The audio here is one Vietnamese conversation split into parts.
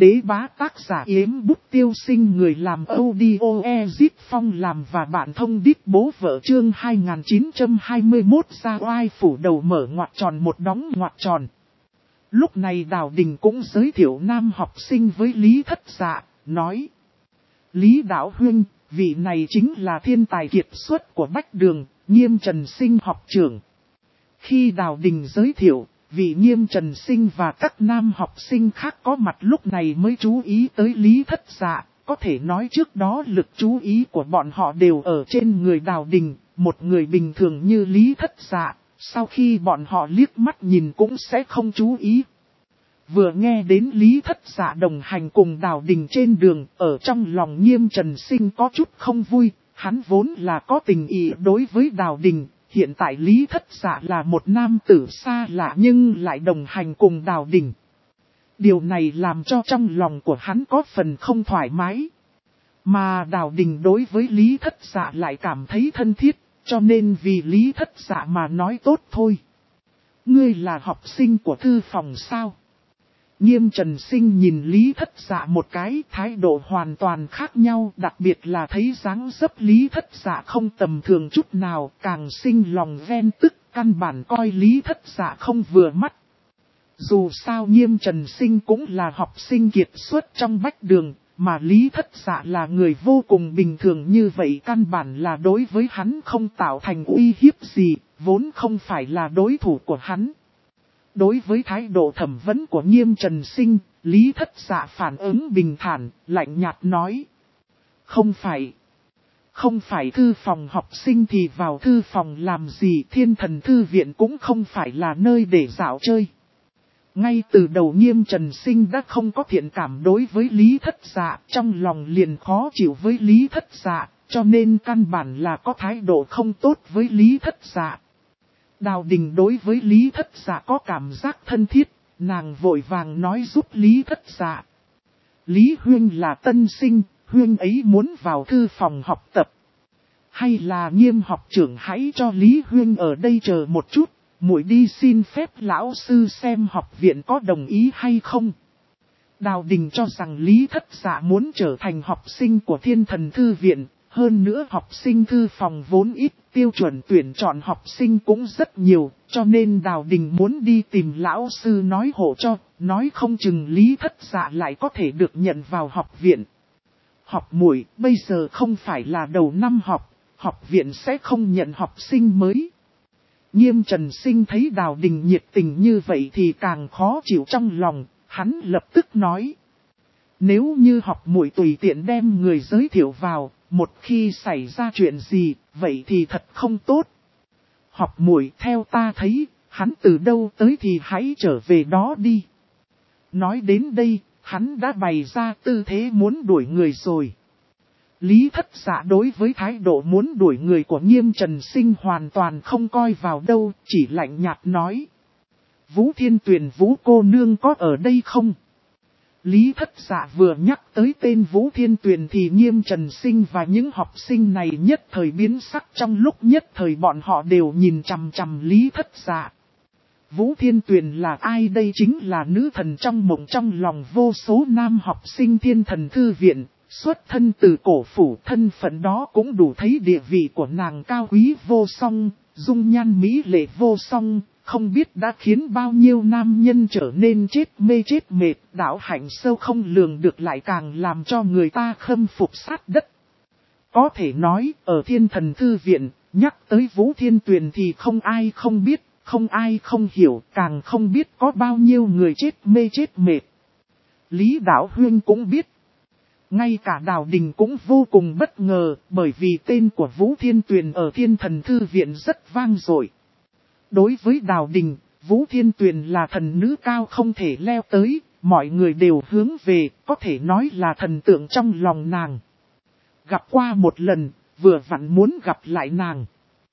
Đế bá tác giả Yếm Bút Tiêu Sinh, người làm audio Ezip Phong làm và bạn thông đít bố vợ. Chương 2921 ra oai phủ đầu mở ngoặc tròn một đóng ngoặc tròn. Lúc này Đào Đình cũng giới thiệu nam học sinh với Lý Thất Dạ, nói: Lý Đạo Huynh, vị này chính là thiên tài kiệt xuất của Bách Đường, Nghiêm Trần Sinh học trưởng. Khi Đào Đình giới thiệu, vị Nghiêm Trần Sinh và các nam học sinh khác có mặt lúc này mới chú ý tới Lý Thất Dạ. Có thể nói trước đó lực chú ý của bọn họ đều ở trên người Đào Đình, một người bình thường như Lý Thất Dạ, sau khi bọn họ liếc mắt nhìn cũng sẽ không chú ý. Vừa nghe đến Lý Thất Dạ đồng hành cùng Đào Đình trên đường, ở trong lòng Nghiêm Trần Sinh có chút không vui, hắn vốn là có tình ý đối với Đào Đình. Hiện tại Lý Thất Dạ là một nam tử xa lạ nhưng lại đồng hành cùng Đào Đình. Điều này làm cho trong lòng của hắn có phần không thoải mái. Mà Đào Đình đối với Lý Thất Dạ lại cảm thấy thân thiết, cho nên vì Lý Thất Dạ mà nói tốt thôi. Ngươi là học sinh của thư phòng sao? Nghiêm Trần Sinh nhìn Lý Thất Dạ một cái, thái độ hoàn toàn khác nhau, đặc biệt là thấy dáng dấp Lý Thất Dạ không tầm thường chút nào, càng sinh lòng ghen tức, căn bản coi Lý Thất Dạ không vừa mắt. Dù sao Nghiêm Trần Sinh cũng là học sinh kiệt xuất trong Bách Đường, mà Lý Thất Dạ là người vô cùng bình thường như vậy, căn bản là đối với hắn không tạo thành uy hiếp gì, vốn không phải là đối thủ của hắn. Đối với thái độ thẩm vấn của Nghiêm Trần Sinh, Lý Thất Dạ phản ứng bình thản, lạnh nhạt nói: Không phải thư phòng học sinh thì vào thư phòng làm gì, Thiên Thần Thư Viện cũng không phải là nơi để dạo chơi. Ngay từ đầu Nghiêm Trần Sinh đã không có thiện cảm đối với Lý Thất Dạ, trong lòng liền khó chịu với Lý Thất Dạ, cho nên căn bản là có thái độ không tốt với Lý Thất Dạ. Đào Đình đối với Lý Thất Dạ có cảm giác thân thiết, nàng vội vàng nói giúp Lý Thất Dạ: Lý Huynh là tân sinh, Huynh ấy muốn vào thư phòng học tập. Hay là Nghiêm học trưởng hãy cho Lý Huynh ở đây chờ một chút, muội đi xin phép lão sư xem học viện có đồng ý hay không. Đào Đình cho rằng Lý Thất Dạ muốn trở thành học sinh của Thiên Thần Thư Viện, hơn nữa học sinh thư phòng vốn ít, tiêu chuẩn tuyển chọn học sinh cũng rất nhiều, cho nên Đào Đình muốn đi tìm lão sư nói hộ cho, nói không chừng Lý Thất Dạ lại có thể được nhận vào học viện. Học muội, bây giờ không phải là đầu năm học, học viện sẽ không nhận học sinh mới. Nghiêm Trần Sinh thấy Đào Đình nhiệt tình như vậy thì càng khó chịu trong lòng, hắn lập tức nói: Nếu như học muội tùy tiện đem người giới thiệu vào, một khi xảy ra chuyện gì, vậy thì thật không tốt. Học muội, theo ta thấy, hắn từ đâu tới thì hãy trở về đó đi. Nói đến đây, hắn đã bày ra tư thế muốn đuổi người rồi. Lý Thất Dạ đối với thái độ muốn đuổi người của Nghiêm Trần Sinh hoàn toàn không coi vào đâu, chỉ lạnh nhạt nói: Vũ Thiên Tuyền Vũ cô nương có ở đây không? Lý Thất Dạ vừa nhắc tới tên Vũ Thiên Tuyền thì Nghiêm Trần Sinh và những học sinh này nhất thời biến sắc, trong lúc nhất thời bọn họ đều nhìn chằm chằm Lý Thất Dạ. Vũ Thiên Tuyền là ai đây? Chính là nữ thần trong mộng trong lòng vô số nam học sinh Thiên Thần Thư Viện, xuất thân từ cổ phủ, thân phận đó cũng đủ thấy địa vị của nàng cao quý vô song, dung nhan mỹ lệ vô song. Không biết đã khiến bao nhiêu nam nhân trở nên chết mê chết mệt, đạo hạnh sâu không lường được lại càng làm cho người ta khâm phục sát đất. Có thể nói, ở Thiên Thần Thư Viện, nhắc tới Vũ Thiên Tuyền thì không ai không biết, không ai không hiểu, càng không biết có bao nhiêu người chết mê chết mệt. Lý Đạo Huynh cũng biết. Ngay cả Đào Đình cũng vô cùng bất ngờ, bởi vì tên của Vũ Thiên Tuyền ở Thiên Thần Thư Viện rất vang dội. Đối với Đào Đình, Vũ Thiên Tuyền là thần nữ cao không thể leo tới, mọi người đều hướng về, có thể nói là thần tượng trong lòng nàng. Gặp qua một lần, vừa vặn muốn gặp lại nàng.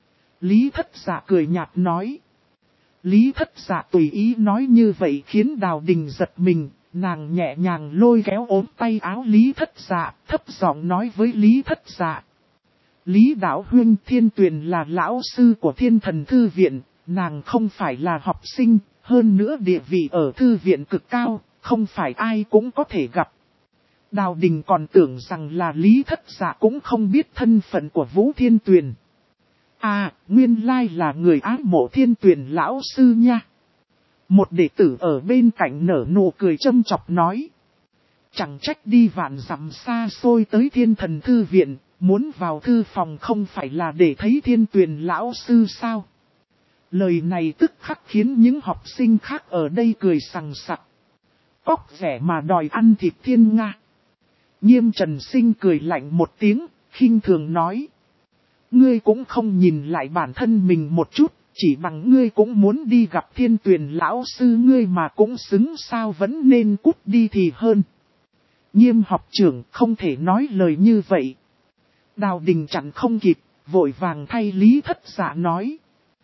Lý Thất Dạ cười nhạt nói. Lý Thất Dạ tùy ý nói như vậy khiến Đào Đình giật mình, nàng nhẹ nhàng lôi kéo ốm tay áo Lý Thất Dạ, thấp giọng nói với Lý Thất Dạ: Lý Đạo Huynh, Thiên Tuyền là lão sư của Thiên Thần Thư Viện, nàng không phải là học sinh, hơn nữa địa vị ở thư viện cực cao, không phải ai cũng có thể gặp. Đào Đình còn tưởng rằng là Lý Thất Dạ cũng không biết thân phận của Vũ Thiên Tuyền. À, nguyên lai là người ái mộ Thiên Tuyền lão sư nha. Một đệ tử ở bên cạnh nở nụ cười châm chọc nói. Chẳng trách đi vạn dặm xa xôi tới Thiên Thần Thư Viện, muốn vào thư phòng không phải là để thấy Thiên Tuyền lão sư sao. Lời này tức khắc khiến những học sinh khác ở đây cười sằng sặc. Cóc vẻ mà đòi ăn thịt thiên nga. Nghiêm Trần Sinh cười lạnh một tiếng, khinh thường nói. Ngươi cũng không nhìn lại bản thân mình một chút, chỉ bằng ngươi cũng muốn đi gặp Thiên Tuyền lão sư ngươi mà cũng xứng sao, vẫn nên cút đi thì hơn. Nghiêm học trưởng không thể nói lời như vậy. Đào Đình chặn không kịp, vội vàng thay Lý Thất Dạ nói.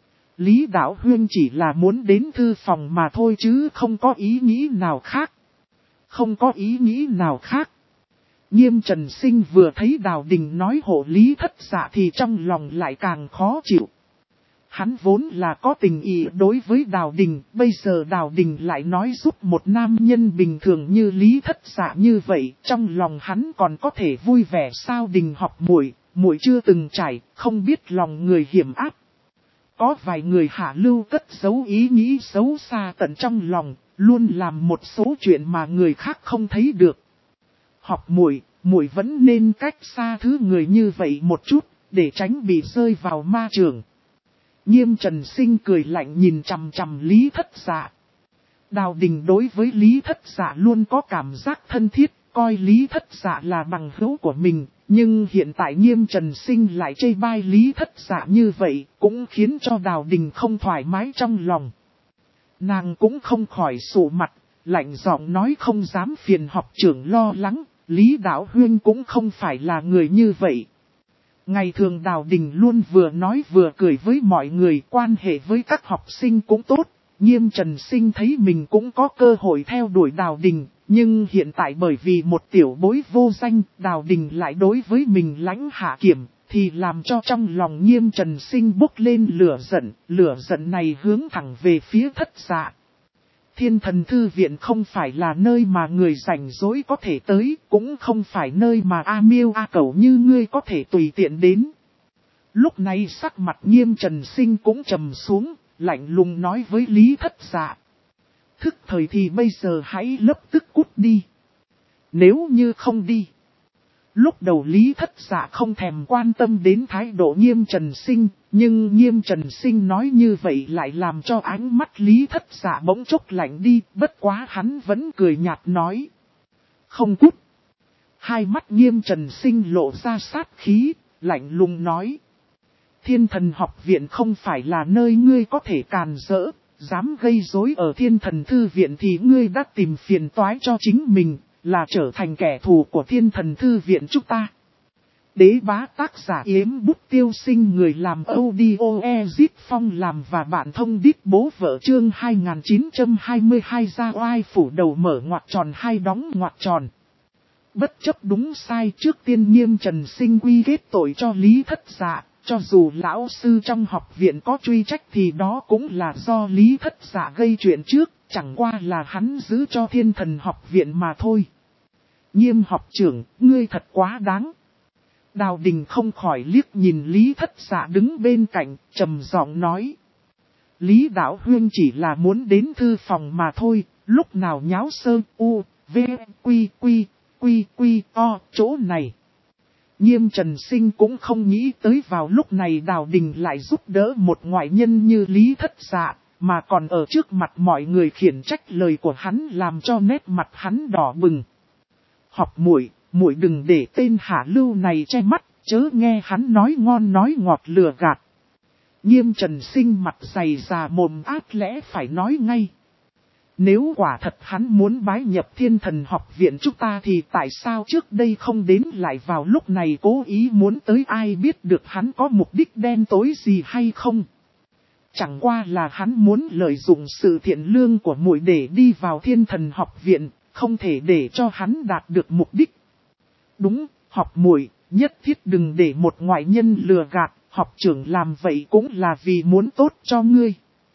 Lý Đạo Huyên chỉ là muốn đến thư phòng mà thôi chứ không có ý nghĩ nào khác. Không có ý nghĩ nào khác. Nghiêm Trần Sinh vừa thấy Đào Đình nói hộ Lý Thất Dạ thì trong lòng lại càng khó chịu. Hắn vốn là có tình ý đối với Đào Đình, bây giờ Đào Đình lại nói giúp một nam nhân bình thường như Lý Thất Dạ như vậy, trong lòng hắn còn có thể vui vẻ sao? Đình học muội chưa từng trải, không biết lòng người hiểm áp. Có vài người hạ lưu cất giấu ý nghĩ xấu xa tận trong lòng, luôn làm một số chuyện mà người khác không thấy được. Học muội vẫn nên cách xa thứ người như vậy một chút, để tránh bị rơi vào ma trường. Nghiêm Trần Sinh cười lạnh nhìn chằm chằm Lý Thất Dạ. Đào Đình đối với Lý Thất Dạ luôn có cảm giác thân thiết, coi Lý Thất Dạ là bằng hữu của mình. Nhưng hiện tại Nghiêm Trần Sinh lại chê bai Lý Thất Dạ như vậy, cũng khiến cho Đào Đình không thoải mái trong lòng. Nàng cũng không khỏi sụ mặt, lạnh giọng nói không dám phiền học trưởng lo lắng, Lý Đạo Huyên cũng không phải là người như vậy. Ngày thường Đào Đình luôn vừa nói vừa cười với mọi người, quan hệ với các học sinh cũng tốt. Nghiêm Trần Sinh thấy mình cũng có cơ hội theo đuổi Đào Đình, nhưng hiện tại bởi vì một tiểu bối vô danh, Đào Đình lại đối với mình lãnh hạ kiểm, thì làm cho trong lòng Nghiêm Trần Sinh bốc lên lửa giận này hướng thẳng về phía Thất Dạ. Thiên Thần Thư Viện không phải là nơi mà người rảnh rỗi có thể tới, cũng không phải nơi mà A Miêu A Cẩu như ngươi có thể tùy tiện đến. Lúc này sắc mặt Nghiêm Trần Sinh cũng trầm xuống, lạnh lùng nói với Lý Thất Dạ. Thức thời thì bây giờ hãy lập tức cút đi. Nếu như không đi. Lúc đầu Lý Thất Dạ không thèm quan tâm đến thái độ Nghiêm Trần Sinh, nhưng Nghiêm Trần Sinh nói như vậy lại làm cho ánh mắt Lý Thất Dạ bỗng chốc lạnh đi, bất quá hắn vẫn cười nhạt nói. Không cút. Hai mắt Nghiêm Trần Sinh lộ ra sát khí, lạnh lùng nói. Thiên Thần học viện không phải là nơi ngươi có thể càn rỡ, dám gây rối ở Thiên Thần Thư Viện thì ngươi đã tìm phiền toái cho chính mình, là trở thành kẻ thù của Thiên Thần Thư Viện chúng ta. Đế bá tác giả Yếm Bút Tiêu Sinh, người làm audio Ezit Phong làm và bạn thông đít bố vợ chương 2922 ra oai phủ đầu mở ngoặc tròn hai đóng ngoặc tròn. Bất chấp đúng sai, trước tiên Nghiêm Trần Sinh quy kết tội cho Lý Thất Dạ. Cho dù lão sư trong học viện có truy trách thì đó cũng là do Lý Thất Dạ gây chuyện trước, chẳng qua là hắn giữ cho Thiên Thần học viện mà thôi. Nghiêm học trưởng, ngươi thật quá đáng. Đào Đình không khỏi liếc nhìn Lý Thất Dạ đứng bên cạnh, trầm giọng nói. Lý Đạo Huyên chỉ là muốn đến thư phòng mà thôi, lúc nào nháo sơ u, v, quy, o, chỗ này. Nghiêm Trần Sinh cũng không nghĩ tới vào lúc này Đào Đình lại giúp đỡ một ngoại nhân như Lý Thất Dạ, mà còn ở trước mặt mọi người khiển trách lời của hắn làm cho nét mặt hắn đỏ bừng. Học muội đừng để tên hạ lưu này che mắt, chớ nghe hắn nói ngon nói ngọt lừa gạt. Nghiêm Trần Sinh mặt dày già mồm át lẽ phải nói ngay. Nếu quả thật hắn muốn bái nhập Thiên Thần học viện chúng ta thì tại sao trước đây không đến lại vào lúc này cố ý muốn tới, ai biết được hắn có mục đích đen tối gì hay không. Chẳng qua là hắn muốn lợi dụng sự thiện lương của muội để đi vào Thiên Thần học viện, không thể để cho hắn đạt được mục đích. Đúng, học muội nhất thiết đừng để một ngoại nhân lừa gạt, học trưởng làm vậy cũng là vì muốn tốt cho ngươi.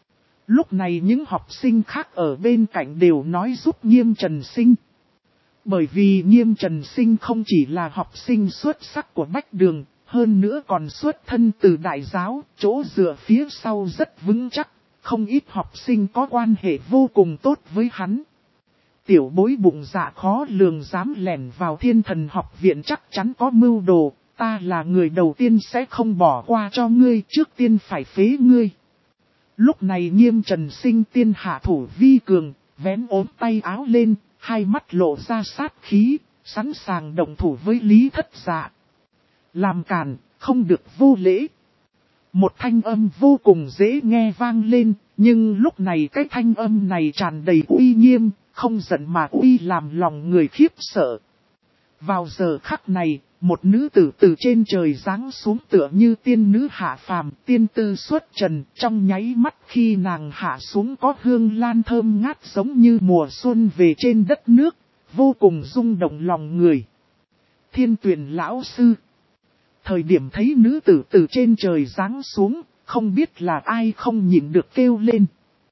Lúc này những học sinh khác ở bên cạnh đều nói giúp Nghiêm Trần Sinh. Bởi vì Nghiêm Trần Sinh không chỉ là học sinh xuất sắc của Bách Đường, hơn nữa còn xuất thân từ đại giáo, chỗ dựa phía sau rất vững chắc, không ít học sinh có quan hệ vô cùng tốt với hắn. Tiểu bối bụng dạ khó lường dám lẻn vào Thiên Thần học viện chắc chắn có mưu đồ, ta là người đầu tiên sẽ không bỏ qua cho ngươi, trước tiên phải phế ngươi. Lúc này Nghiêm Trần Sinh tiên hạ thủ vi cường, vén ốm tay áo lên, hai mắt lộ ra sát khí, sẵn sàng động thủ với Lý Thất Dạ. Làm càn, không được vô lễ. Một thanh âm vô cùng dễ nghe vang lên, nhưng lúc này cái thanh âm này tràn đầy uy nghiêm, không giận mà uy làm lòng người khiếp sợ. Vào giờ khắc này, một nữ tử từ trên trời giáng xuống tựa như tiên nữ hạ phàm, tiên tư xuất trần, trong nháy mắt khi nàng hạ xuống có hương lan thơm ngát giống như mùa xuân về trên đất nước, vô cùng rung động lòng người. Thiên Tuyền lão sư. Thời điểm thấy nữ tử từ trên trời giáng xuống, không biết là ai không nhịn được kêu lên.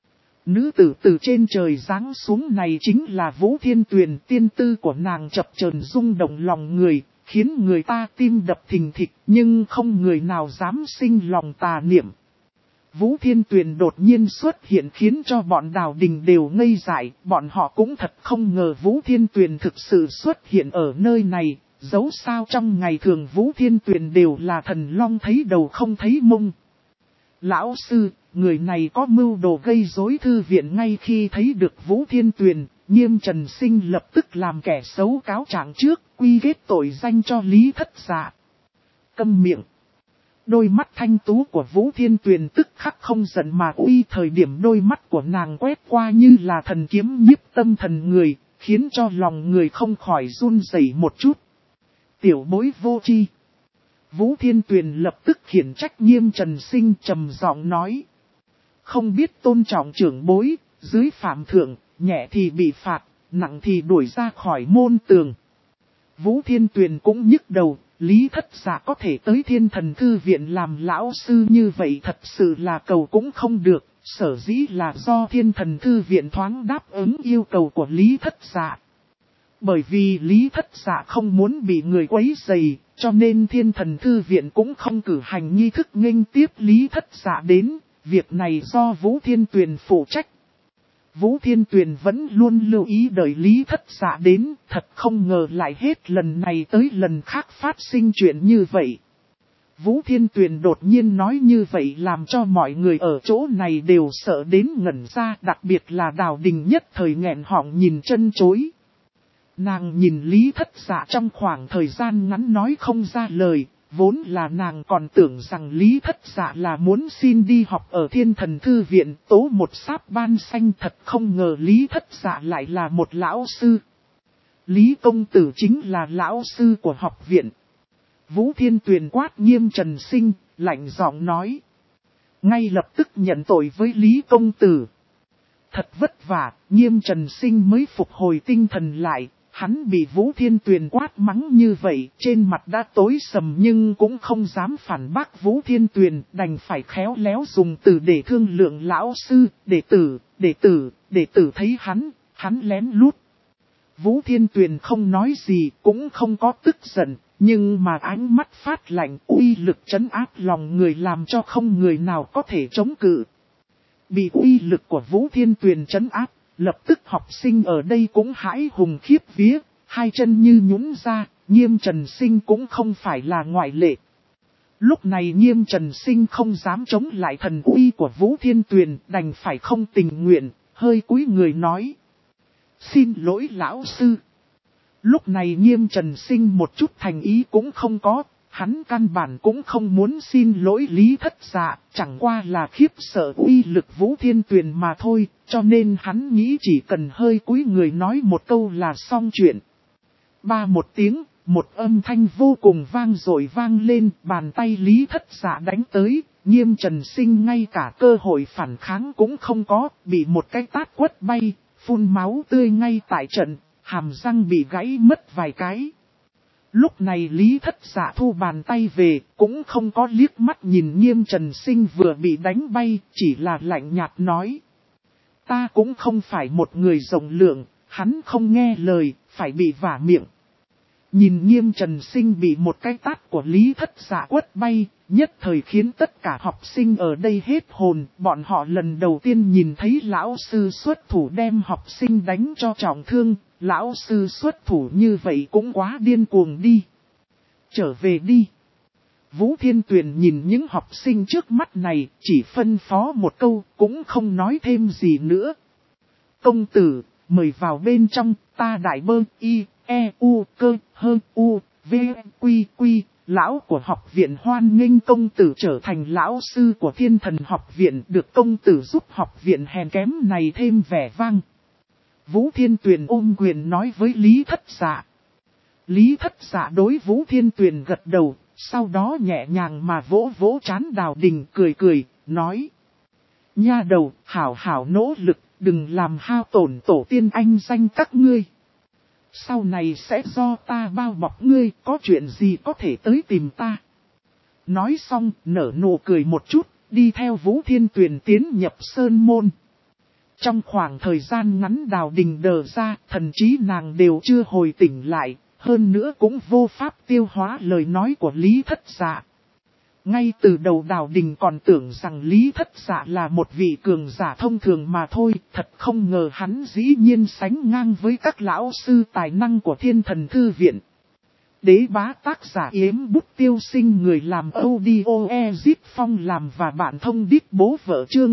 Nữ tử từ trên trời giáng xuống này chính là Vũ Thiên Tuyền, tiên tư của nàng chập chờn rung động lòng người, khiến người ta tim đập thình thịch, nhưng không người nào dám sinh lòng tà niệm. Vũ Thiên Tuyền đột nhiên xuất hiện khiến cho bọn Đào Đình đều ngây dại, bọn họ cũng thật không ngờ Vũ Thiên Tuyền thực sự xuất hiện ở nơi này, dẫu sao trong ngày thường Vũ Thiên Tuyền đều là thần long thấy đầu không thấy mông. Lão sư, người này có mưu đồ gây rối thư viện. Ngay khi thấy được Vũ Thiên Tuyền, Nghiêm Trần Sinh lập tức làm kẻ xấu cáo trạng trước, quy kết tội danh cho Lý Thất Dạ. Câm miệng. Đôi mắt thanh tú của Vũ Thiên Tuyền tức khắc không giận mà uy, thời điểm đôi mắt của nàng quét qua như là thần kiếm nhiếp tâm thần người, khiến cho lòng người không khỏi run rẩy một chút. Tiểu bối vô tri. Vũ Thiên Tuyền lập tức khiển trách Nghiêm Trần Sinh, trầm giọng nói. Không biết tôn trọng trưởng bối, dưới phạm thượng, nhẹ thì bị phạt, nặng thì đuổi ra khỏi môn tường. Vũ Thiên Tuyền cũng nhức đầu, Lý Thất Dạ có thể tới Thiên Thần Thư Viện làm lão sư như vậy thật sự là cầu cũng không được, sở dĩ là do Thiên Thần Thư Viện thoáng đáp ứng yêu cầu của Lý Thất Dạ. Bởi vì Lý Thất Dạ không muốn bị người quấy rầy, cho nên Thiên Thần Thư Viện cũng không cử hành nghi thức nghênh tiếp Lý Thất Dạ đến, việc này do Vũ Thiên Tuyền phụ trách. Vũ Thiên Tuyền vẫn luôn lưu ý đợi Lý Thất Dạ đến, thật không ngờ lại hết lần này tới lần khác phát sinh chuyện như vậy. Vũ Thiên Tuyền đột nhiên nói như vậy làm cho mọi người ở chỗ này đều sợ đến ngẩn ra, đặc biệt là Đào Đình nhất thời nghẹn họng nhìn chân chối. Nàng nhìn Lý Thất Dạ trong khoảng thời gian ngắn nói không ra lời, vốn là nàng còn tưởng rằng Lý Thất Dạ là muốn xin đi học ở Thiên Thần Thư Viện tố một sáp ban xanh, thật không ngờ Lý Thất Dạ lại là một lão sư. Lý công tử chính là lão sư của học viện. Vũ Thiên Tuyền quát Nghiêm Trần Sinh, lạnh giọng nói. Ngay lập tức nhận tội với Lý công tử. Thật vất vả, Nghiêm Trần Sinh mới phục hồi tinh thần lại. Hắn bị Vũ Thiên Tuyền quát mắng như vậy, trên mặt đã tối sầm nhưng cũng không dám phản bác Vũ Thiên Tuyền, đành phải khéo léo dùng từ để thương lượng lão sư, đệ tử thấy hắn lén lút. Vũ Thiên Tuyền không nói gì, cũng không có tức giận, nhưng mà ánh mắt phát lạnh, uy lực trấn áp lòng người làm cho không người nào có thể chống cự. Bị uy lực của Vũ Thiên Tuyền trấn áp, lập tức học sinh ở đây cũng hãi hùng khiếp vía, hai chân như nhũn ra, Nghiêm Trần Sinh cũng không phải là ngoại lệ. Lúc này Nghiêm Trần Sinh không dám chống lại thần uy của Vũ Thiên Tuyền, đành phải không tình nguyện, hơi cúi người nói. Xin lỗi lão sư. Lúc này Nghiêm Trần Sinh một chút thành ý cũng không có, hắn căn bản cũng không muốn xin lỗi Lý Thất Dạ, chẳng qua là khiếp sợ uy lực Vũ Thiên Tuyền mà thôi, cho nên hắn nghĩ chỉ cần hơi cúi người nói một câu là xong chuyện. Ba một tiếng, một âm thanh vô cùng vang dội vang lên, bàn tay Lý Thất Dạ đánh tới, Nghiêm Trần Sinh ngay cả cơ hội phản kháng cũng không có, bị một cái tát quất bay, phun máu tươi ngay tại trận, hàm răng bị gãy mất vài cái. Lúc này Lý Thất Dạ thu bàn tay về, cũng không có liếc mắt nhìn Nghiêm Trần Sinh vừa bị đánh bay, chỉ là lạnh nhạt nói. Ta cũng không phải một người rộng lượng, hắn không nghe lời, phải bị vả miệng. Nhìn Nghiêm Trần Sinh bị một cái tát của Lý Thất Dạ quất bay, nhất thời khiến tất cả học sinh ở đây hết hồn. Bọn họ lần đầu tiên nhìn thấy lão sư xuất thủ đem học sinh đánh cho trọng thương. Lão sư xuất thủ như vậy cũng quá điên cuồng đi. Trở về đi. Vũ Thiên Tuyền nhìn những học sinh trước mắt này, chỉ phân phó một câu, cũng không nói thêm gì nữa. Công tử, mời vào bên trong, ta đại bơ, y, e, u, cơ, hơ, u, v, quy, quy. Lão của học viện hoan nghênh công tử trở thành lão sư của Thiên Thần học viện, được công tử giúp học viện hèn kém này thêm vẻ vang. Vũ Thiên Tuyền ôm quyền nói với Lý Thất Dạ. Lý Thất Dạ đối Vũ Thiên Tuyền gật đầu, sau đó nhẹ nhàng mà vỗ vỗ trán Đào Đình cười cười, nói. Nha đầu, hảo hảo nỗ lực, đừng làm hao tổn tổ tiên anh danh các ngươi. Sau này sẽ do ta bao bọc ngươi, có chuyện gì có thể tới tìm ta. Nói xong, nở nụ cười một chút, đi theo Vũ Thiên Tuyền tiến nhập sơn môn. Trong khoảng thời gian ngắn Đào Đình đờ ra, thần trí nàng đều chưa hồi tỉnh lại, hơn nữa cũng vô pháp tiêu hóa lời nói của Lý Thất Dạ. Ngay từ đầu Đào Đình còn tưởng rằng Lý Thất Dạ là một vị cường giả thông thường mà thôi, thật không ngờ hắn dĩ nhiên sánh ngang với các lão sư tài năng của Thiên Thần Thư Viện. Đế bá tác giả Yếm Bút Tiêu Sinh, người làm audio Ezip Phong làm và bạn thông đít bố vợ chương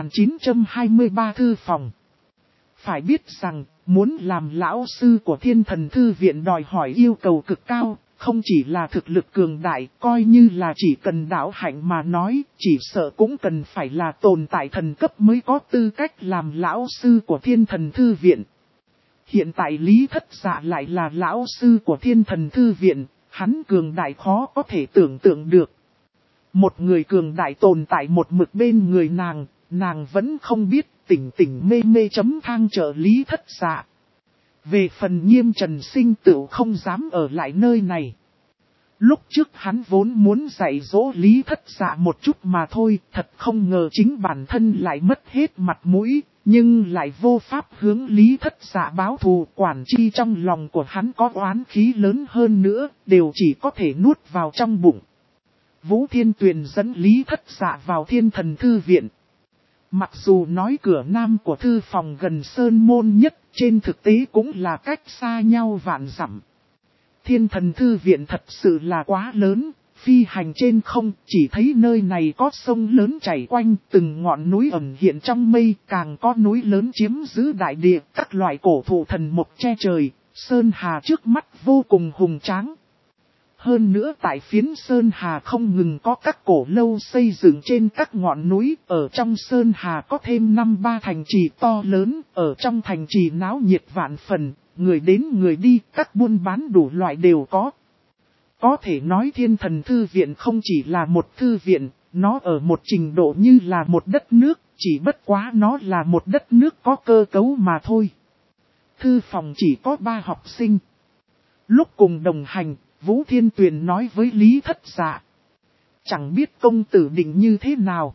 2923 thư phòng. Phải biết rằng, muốn làm lão sư của Thiên Thần Thư Viện đòi hỏi yêu cầu cực cao, không chỉ là thực lực cường đại, coi như là chỉ cần đạo hạnh mà nói, chỉ sợ cũng cần phải là tồn tại thần cấp mới có tư cách làm lão sư của Thiên Thần Thư Viện. Hiện tại Lý Thất Dạ lại là lão sư của Thiên Thần Thư Viện, hắn cường đại khó có thể tưởng tượng được. Một người cường đại tồn tại một mực bên người nàng vẫn không biết, tỉnh tỉnh mê mê chấm thang trợ Lý Thất Dạ. Về phần Nghiêm Trần Sinh tựu không dám ở lại nơi này. Lúc trước hắn vốn muốn dạy dỗ Lý Thất Dạ một chút mà thôi, thật không ngờ chính bản thân lại mất hết mặt mũi, nhưng lại vô pháp hướng Lý Thất Dạ báo thù. Quản chi trong lòng của hắn có oán khí lớn hơn nữa, đều chỉ có thể nuốt vào trong bụng. Vũ Thiên Tuyền dẫn Lý Thất Dạ vào Thiên Thần Thư Viện. Mặc dù nói cửa nam của thư phòng gần sơn môn nhất, trên thực tế cũng là cách xa nhau vạn dặm. Thiên Thần Thư Viện thật sự là quá lớn, phi hành trên không, chỉ thấy nơi này có sông lớn chảy quanh, từng ngọn núi ẩn hiện trong mây, càng có núi lớn chiếm giữ đại địa, các loại cổ thụ thần mục che trời, sơn hà trước mắt vô cùng hùng tráng. Hơn nữa tại phiến Sơn Hà không ngừng có các cổ lâu xây dựng trên các ngọn núi, ở trong Sơn Hà có thêm 5-3 thành trì to lớn, ở trong thành trì náo nhiệt vạn phần, người đến người đi, các buôn bán đủ loại đều có. Có thể nói Thiên Thần Thư Viện không chỉ là một thư viện, nó ở một trình độ như là một đất nước, chỉ bất quá nó là một đất nước có cơ cấu mà thôi. Thư phòng chỉ có 3 học sinh. Lúc cùng đồng hành, Vũ Thiên Tuyền nói với Lý Thất Dạ. Chẳng biết công tử định như thế nào.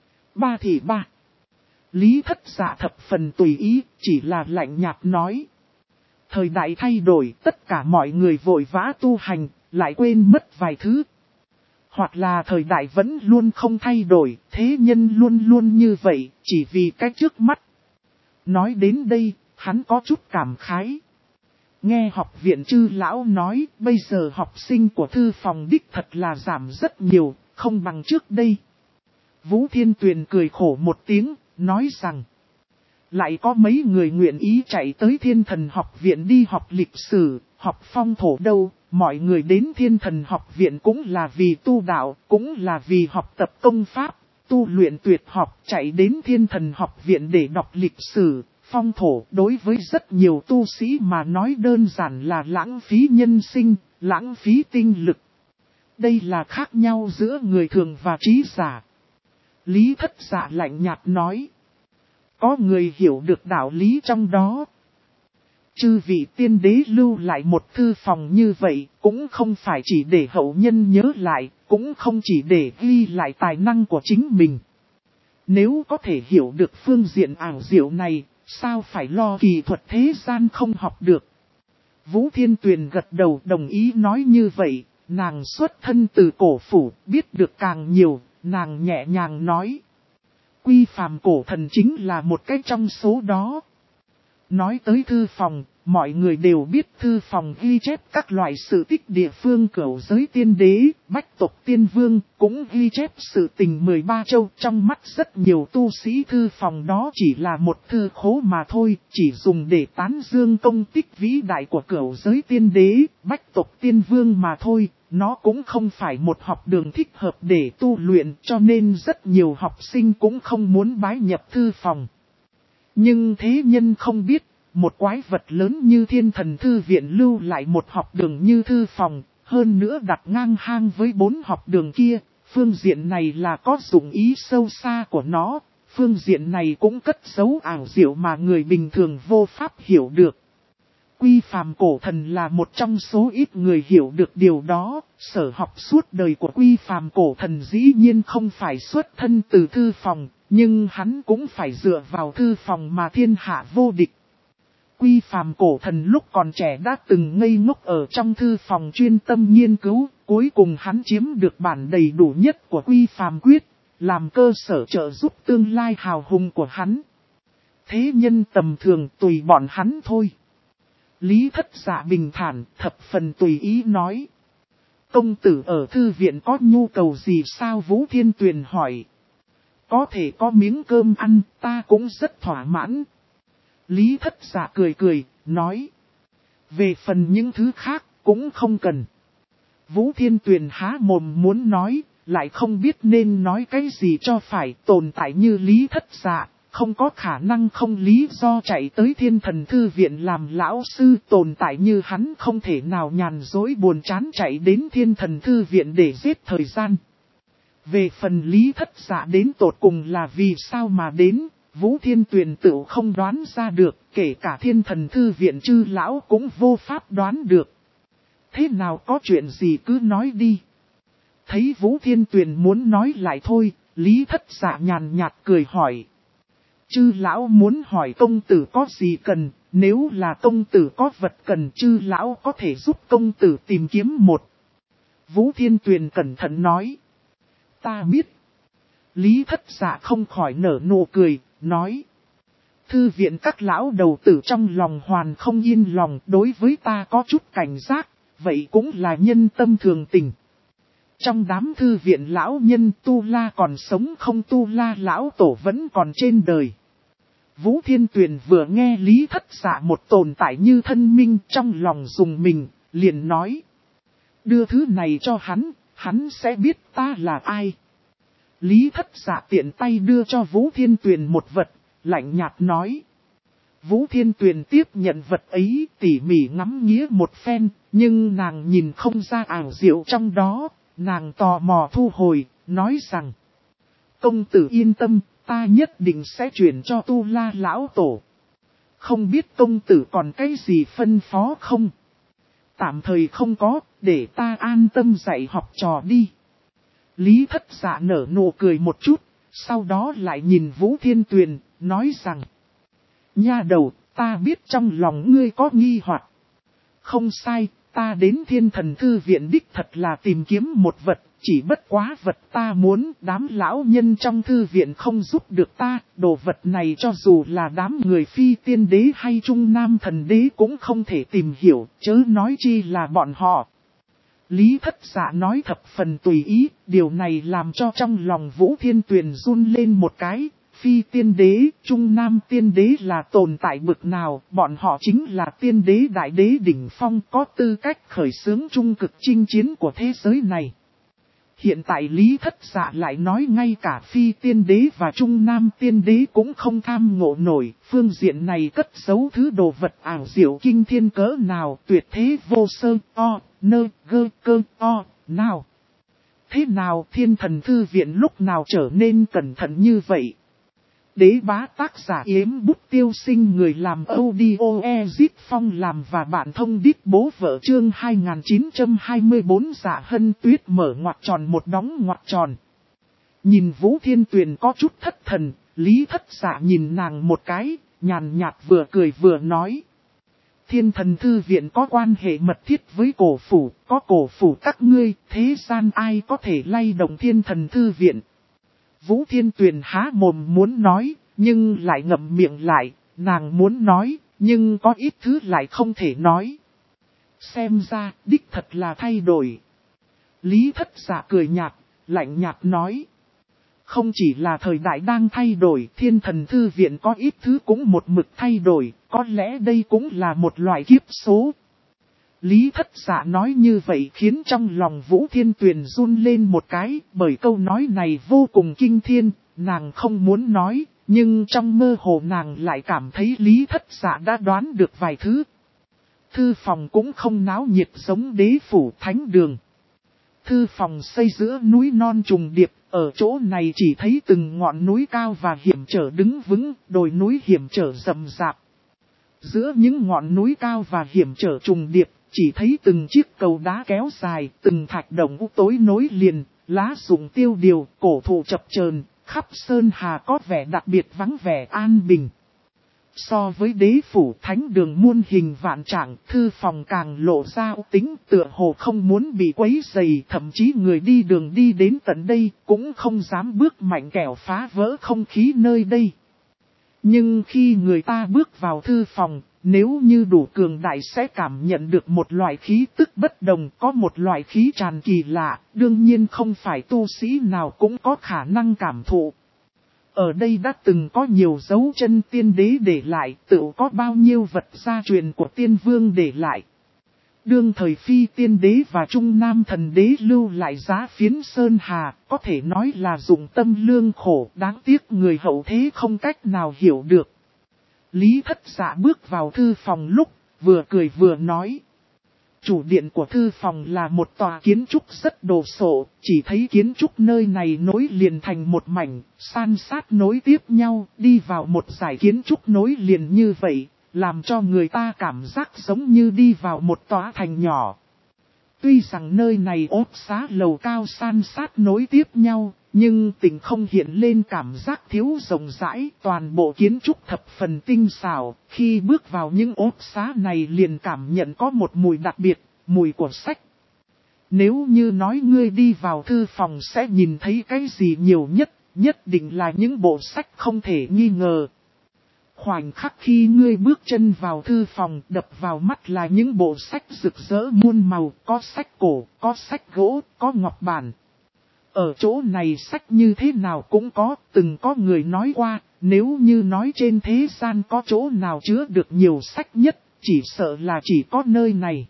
3 thì 3. Lý Thất Dạ thập phần tùy ý, chỉ là lạnh nhạt nói. Thời đại thay đổi, tất cả mọi người vội vã tu hành, lại quên mất vài thứ. Hoặc là thời đại vẫn luôn không thay đổi, thế nhân luôn luôn như vậy, chỉ vì cái trước mắt. Nói đến đây, hắn có chút cảm khái. Nghe học viện chư lão nói, bây giờ học sinh của thư phòng đích thật là giảm rất nhiều, không bằng trước đây. Vũ Thiên Tuyền cười khổ một tiếng, nói rằng. Lại có mấy người nguyện ý chạy tới Thiên Thần học viện đi học lịch sử, học phong thổ đâu, mọi người đến Thiên Thần học viện cũng là vì tu đạo, cũng là vì học tập công pháp, tu luyện tuyệt học, chạy đến Thiên Thần học viện để đọc lịch sử. Phong thổ đối với rất nhiều tu sĩ mà nói đơn giản là lãng phí nhân sinh, lãng phí tinh lực. Đây là khác nhau giữa người thường và trí giả. Lý Thất Dạ lạnh nhạt nói. Có người hiểu được đạo lý trong đó. Chư vị tiên đế lưu lại một thư phòng như vậy, cũng không phải chỉ để hậu nhân nhớ lại, cũng không chỉ để ghi lại tài năng của chính mình. Nếu có thể hiểu được phương diện ảo diệu này, sao phải lo kỳ thuật thế gian không học được. Vũ Thiên Tuyền gật đầu đồng ý nói như vậy, nàng xuất thân từ cổ phủ, biết được càng nhiều, nàng nhẹ nhàng nói. Quy phàm cổ thần chính là một cái trong số đó. Nói tới thư phòng, mọi người đều biết thư phòng ghi chép các loại sự tích địa phương cửu giới tiên đế, bách tộc tiên vương, cũng ghi chép sự tình 13 châu. Trong mắt rất nhiều tu sĩ thư phòng đó chỉ là một thư khố mà thôi, chỉ dùng để tán dương công tích vĩ đại của cửu giới tiên đế, bách tộc tiên vương mà thôi. Nó cũng không phải một học đường thích hợp để tu luyện, cho nên rất nhiều học sinh cũng không muốn bái nhập thư phòng. Nhưng thế nhân không biết, một quái vật lớn như Thiên Thần Thư Viện lưu lại một học đường như thư phòng, hơn nữa đặt ngang hàng với 4 học đường kia, phương diện này là có dụng ý sâu xa của nó, phương diện này cũng cất giấu ảo diệu mà người bình thường vô pháp hiểu được. Quy phàm cổ thần là một trong số ít người hiểu được điều đó, sở học suốt đời của quy phàm cổ thần dĩ nhiên không phải xuất thân từ thư phòng, nhưng hắn cũng phải dựa vào thư phòng mà thiên hạ vô địch. Quy phàm cổ thần lúc còn trẻ đã từng ngây ngốc ở trong thư phòng chuyên tâm nghiên cứu, cuối cùng hắn chiếm được bản đầy đủ nhất của quy phàm quyết, làm cơ sở trợ giúp tương lai hào hùng của hắn. Thế nhân tầm thường tùy bọn hắn thôi. Lý Thất Dạ bình thản, thập phần tùy ý nói. Công tử ở thư viện có nhu cầu gì sao? Vũ Thiên Tuyền hỏi. Có thể có miếng cơm ăn, ta cũng rất thỏa mãn. Lý Thất Dạ cười cười, nói. Về phần những thứ khác, cũng không cần. Vũ Thiên Tuyền há mồm muốn nói, lại không biết nên nói cái gì cho phải. Tồn tại như Lý Thất Dạ, không có khả năng không lý do chạy tới Thiên Thần Thư Viện làm lão sư. Tồn tại như hắn không thể nào nhàn dối buồn chán chạy đến Thiên Thần Thư Viện để giết thời gian. Về phần Lý Thất Dạ đến tột cùng là vì sao mà đến, Vũ Thiên Tuyền tự không đoán ra được, kể cả Thiên Thần Thư Viện chư lão cũng vô pháp đoán được. Thế nào có chuyện gì cứ nói đi. Thấy Vũ Thiên Tuyền muốn nói lại thôi, Lý Thất Dạ nhàn nhạt cười hỏi. Chư lão muốn hỏi công tử có gì cần, nếu là công tử có vật cần chư lão có thể giúp công tử tìm kiếm một. Vũ Thiên Tuyền cẩn thận nói. Ta biết. Lý Thất Dạ không khỏi nở nụ cười, nói. Thư viện các lão đầu tử trong lòng hoàn không yên lòng, đối với ta có chút cảnh giác, vậy cũng là nhân tâm thường tình. Trong đám thư viện lão nhân Tu La còn sống không, Tu La lão tổ vẫn còn trên đời. Vũ Thiên Tuyền vừa nghe Lý Thất Dạ một tồn tại như thân minh, trong lòng dùng mình, liền nói. Đưa thứ này cho hắn sẽ biết ta là ai. Lý Thất Dạ tiện tay đưa cho Vũ Thiên Tuyền một vật, lạnh nhạt nói. Vũ Thiên Tuyền tiếp nhận vật ấy, tỉ mỉ ngắm nghía một phen, nhưng nàng nhìn không ra ảo diệu trong đó, nàng tò mò thu hồi, nói rằng. Công tử yên tâm, ta nhất định sẽ chuyển cho Tu La lão tổ. Không biết công tử còn cái gì phân phó không? Tạm thời không có, để ta an tâm dạy học trò đi. Lý Thất Dạ nở nụ cười một chút, sau đó lại nhìn Vũ Thiên Tuyền, nói rằng. Nha đầu, ta biết trong lòng ngươi có nghi hoặc. Không sai, ta đến Thiên Thần Thư Viện đích thật là tìm kiếm một vật, chỉ bất quá vật ta muốn, đám lão nhân trong thư viện không giúp được ta, đồ vật này cho dù là đám người phi tiên đế hay trung nam thần đế cũng không thể tìm hiểu, chớ nói chi là bọn họ. Lý Thất Dạ nói thập phần tùy ý, điều này làm cho trong lòng Vũ Thiên Tuyền run lên một cái. Phi tiên đế, trung nam tiên đế là tồn tại bực nào, bọn họ chính là tiên đế đại đế đỉnh phong, có tư cách khởi xướng trung cực chinh chiến của thế giới này. Hiện tại Lý Thất Dạ lại nói ngay cả phi tiên đế và trung nam tiên đế cũng không tham ngộ nổi, phương diện này cất giấu thứ đồ vật ảo diệu kinh thiên cỡ nào, tuyệt thế vô sơ, nơ, gơ, cơ, nào. Thế nào Thiên Thần Thư Viện lúc nào trở nên cẩn thận như vậy? Đế bá tác giả Yếm Bút Tiêu Sinh, người làm audio Ezit Phong làm và bạn thông đít bố vợ chương 2924 Dạ Hân Tuyết mở ngoặc tròn một đóng ngoặc tròn. Nhìn Vũ Thiên Tuyền có chút thất thần, Lý Thất Dạ nhìn nàng một cái, nhàn nhạt vừa cười vừa nói. Thiên Thần Thư Viện có quan hệ mật thiết với cổ phủ, có cổ phủ các ngươi, thế gian ai có thể lay động Thiên Thần Thư Viện. Vũ Thiên Tuyền há mồm muốn nói, nhưng lại ngậm miệng lại, nàng muốn nói, nhưng có ít thứ lại không thể nói. Xem ra, đích thật là thay đổi. Lý Thất Dạ cười nhạt, lạnh nhạt nói. Không chỉ là thời đại đang thay đổi, Thiên Thần Thư Viện có ít thứ cũng một mực thay đổi, có lẽ đây cũng là một loại kiếp số. Lý Thất Dạ nói như vậy khiến trong lòng Vũ Thiên Tuyền run lên một cái, bởi câu nói này vô cùng kinh thiên, nàng không muốn nói, nhưng trong mơ hồ nàng lại cảm thấy Lý Thất Dạ đã đoán được vài thứ. Thư phòng cũng không náo nhiệt giống đế phủ thánh đường. Thư phòng xây giữa núi non trùng điệp, ở chỗ này chỉ thấy từng ngọn núi cao và hiểm trở đứng vững, đồi núi hiểm trở rậm rạp. Giữa những ngọn núi cao và hiểm trở trùng điệp, chỉ thấy từng chiếc cầu đá kéo dài, từng thạch động u tối nối liền, lá rụng tiêu điều, cổ thụ chập chờn, khắp sơn hà có vẻ đặc biệt vắng vẻ an bình. So với đế phủ thánh đường muôn hình vạn trạng, thư phòng càng lộ ra tính tựa hồ không muốn bị quấy rầy, thậm chí người đi đường đi đến tận đây cũng không dám bước mạnh kẻo phá vỡ không khí nơi đây. Nhưng khi người ta bước vào thư phòng, nếu như đủ cường đại sẽ cảm nhận được một loại khí tức bất đồng, có một loại khí tràn kỳ lạ, đương nhiên không phải tu sĩ nào cũng có khả năng cảm thụ. Ở đây đã từng có nhiều dấu chân tiên đế để lại, tự có bao nhiêu vật gia truyền của tiên vương để lại. Đương thời phi tiên đế và trung nam thần đế lưu lại giá phiến sơn hà, có thể nói là dụng tâm lương khổ, đáng tiếc người hậu thế không cách nào hiểu được. Lý Thất Dạ bước vào thư phòng lúc, vừa cười vừa nói. Chủ điện của thư phòng là một tòa kiến trúc rất đồ sộ, chỉ thấy kiến trúc nơi này nối liền thành một mảnh, san sát nối tiếp nhau, đi vào một dải kiến trúc nối liền như vậy, làm cho người ta cảm giác giống như đi vào một tòa thành nhỏ. Tuy rằng nơi này ốp xá lầu cao san sát nối tiếp nhau, nhưng tình không hiện lên cảm giác thiếu rộng rãi, toàn bộ kiến trúc thập phần tinh xảo, khi bước vào những ốp xá này liền cảm nhận có một mùi đặc biệt, mùi của sách. Nếu như nói ngươi đi vào thư phòng sẽ nhìn thấy cái gì nhiều nhất, nhất định là những bộ sách không thể nghi ngờ. Khoảnh khắc khi ngươi bước chân vào thư phòng, đập vào mắt là những bộ sách rực rỡ muôn màu, có sách cổ, có sách gỗ, có ngọc bản. Ở chỗ này sách như thế nào cũng có, từng có người nói qua, nếu như nói trên thế gian có chỗ nào chứa được nhiều sách nhất, chỉ sợ là chỉ có nơi này.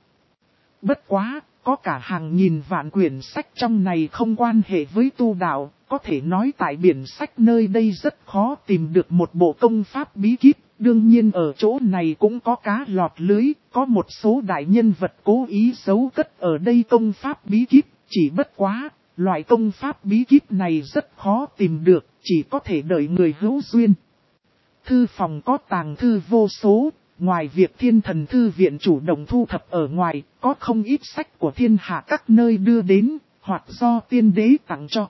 Bất quá, có cả hàng nghìn vạn quyển sách trong này không quan hệ với tu đạo, có thể nói tại biển sách nơi đây rất khó tìm được một bộ công pháp bí kíp. Đương nhiên ở chỗ này cũng có cá lọt lưới, có một số đại nhân vật cố ý giấu cất ở đây công pháp bí kíp, chỉ bất quá, loại công pháp bí kíp này rất khó tìm được, chỉ có thể đợi người hữu duyên. Thư phòng có tàng thư vô số. Ngoài việc Thiên Thần Thư Viện chủ động thu thập ở ngoài, có không ít sách của thiên hạ các nơi đưa đến, hoặc do tiên đế tặng cho.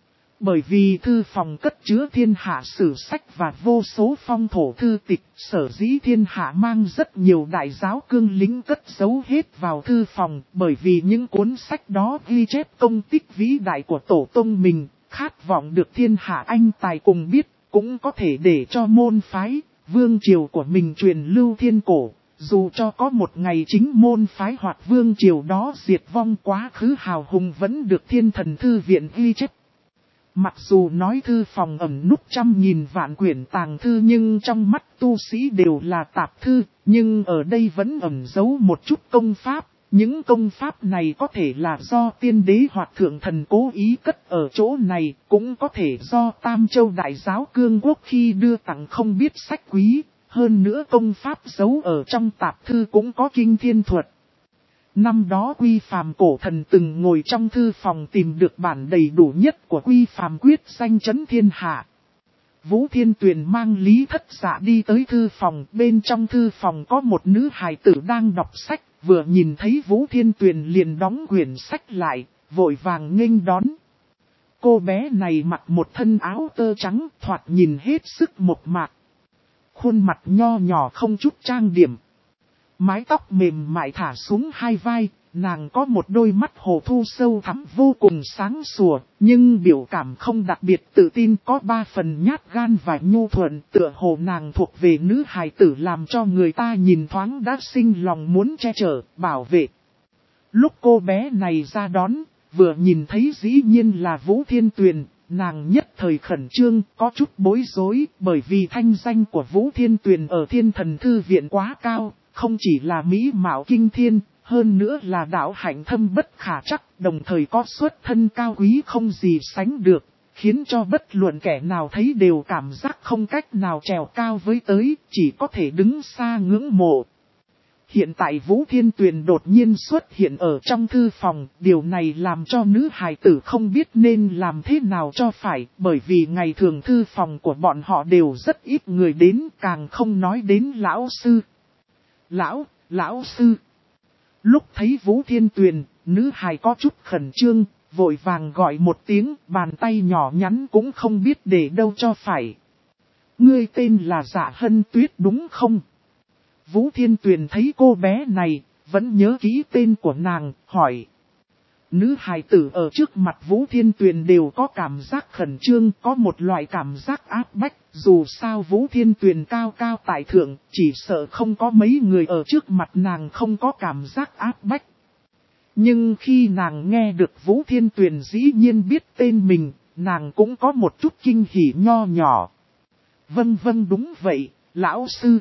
Bởi vì thư phòng cất chứa thiên hạ sử sách và vô số phong thổ thư tịch, sở dĩ thiên hạ mang rất nhiều đại giáo cương lĩnh cất giấu hết vào thư phòng, bởi vì những cuốn sách đó ghi chép công tích vĩ đại của tổ tông mình, khát vọng được thiên hạ anh tài cùng biết, cũng có thể để cho môn phái. Vương triều của mình truyền lưu thiên cổ, dù cho có một ngày chính môn phái hoặc vương triều đó diệt vong quá khứ hào hùng vẫn được Thiên Thần Thư Viện ghi chép. Mặc dù nói thư phòng ẩn núp trăm nghìn vạn quyển tàng thư nhưng trong mắt tu sĩ đều là tạp thư, nhưng ở đây vẫn ẩn giấu một chút công pháp. Những công pháp này có thể là do tiên đế hoặc thượng thần cố ý cất ở chỗ này, cũng có thể do Tam Châu Đại Giáo Cương Quốc khi đưa tặng không biết sách quý, hơn nữa công pháp giấu ở trong tạp thư cũng có kinh thiên thuật. Năm đó Quy Phàm cổ thần từng ngồi trong thư phòng tìm được bản đầy đủ nhất của Quy Phàm quyết danh chấn thiên hạ. Vũ Thiên Tuyền mang Lý Thất Dạ đi tới thư phòng, bên trong thư phòng có một nữ hài tử đang đọc sách. Vừa nhìn thấy Vũ Thiên Tuyền liền đóng quyển sách lại, vội vàng nghênh đón. Cô bé này mặc một thân áo tơ trắng, thoạt nhìn hết sức mộc mạc. Khuôn mặt nho nhỏ không chút trang điểm. Mái tóc mềm mại thả xuống hai vai, nàng có một đôi mắt hồ thu sâu thẳm vô cùng sáng sủa, nhưng biểu cảm không đặc biệt tự tin, có 3 phần nhát gan và nhu thuận, tựa hồ nàng thuộc về nữ hài tử làm cho người ta nhìn thoáng đã sinh lòng muốn che chở, bảo vệ. Lúc cô bé này ra đón, vừa nhìn thấy dĩ nhiên là Vũ Thiên Tuyền, nàng nhất thời khẩn trương, có chút bối rối, bởi vì thanh danh của Vũ Thiên Tuyền ở Thiên Thần Thư Viện quá cao, không chỉ là mỹ mạo kinh thiên, hơn nữa là đạo hạnh thâm bất khả trắc, đồng thời có xuất thân cao quý không gì sánh được, khiến cho bất luận kẻ nào thấy đều cảm giác không cách nào trèo cao với tới, chỉ có thể đứng xa ngưỡng mộ. Hiện tại Vũ Thiên Tuyền đột nhiên xuất hiện ở trong thư phòng, điều này làm cho nữ hài tử không biết nên làm thế nào cho phải, bởi vì ngày thường thư phòng của bọn họ đều rất ít người đến, càng không nói đến lão sư. Lão sư. Lúc thấy Vũ Thiên Tuyền, nữ hài có chút khẩn trương, vội vàng gọi một tiếng, bàn tay nhỏ nhắn cũng không biết để đâu cho phải. Ngươi tên là Dạ Hân Tuyết đúng không? Vũ Thiên Tuyền thấy cô bé này, vẫn nhớ kỹ tên của nàng, hỏi. Nữ hài tử ở trước mặt Vũ Thiên Tuyền đều có cảm giác khẩn trương, có một loại cảm giác áp bách, dù sao Vũ Thiên Tuyền cao cao tại thượng, chỉ sợ không có mấy người ở trước mặt nàng không có cảm giác áp bách. Nhưng khi nàng nghe được Vũ Thiên Tuyền dĩ nhiên biết tên mình, nàng cũng có một chút kinh hỉ nho nhỏ. Vâng đúng vậy, lão sư.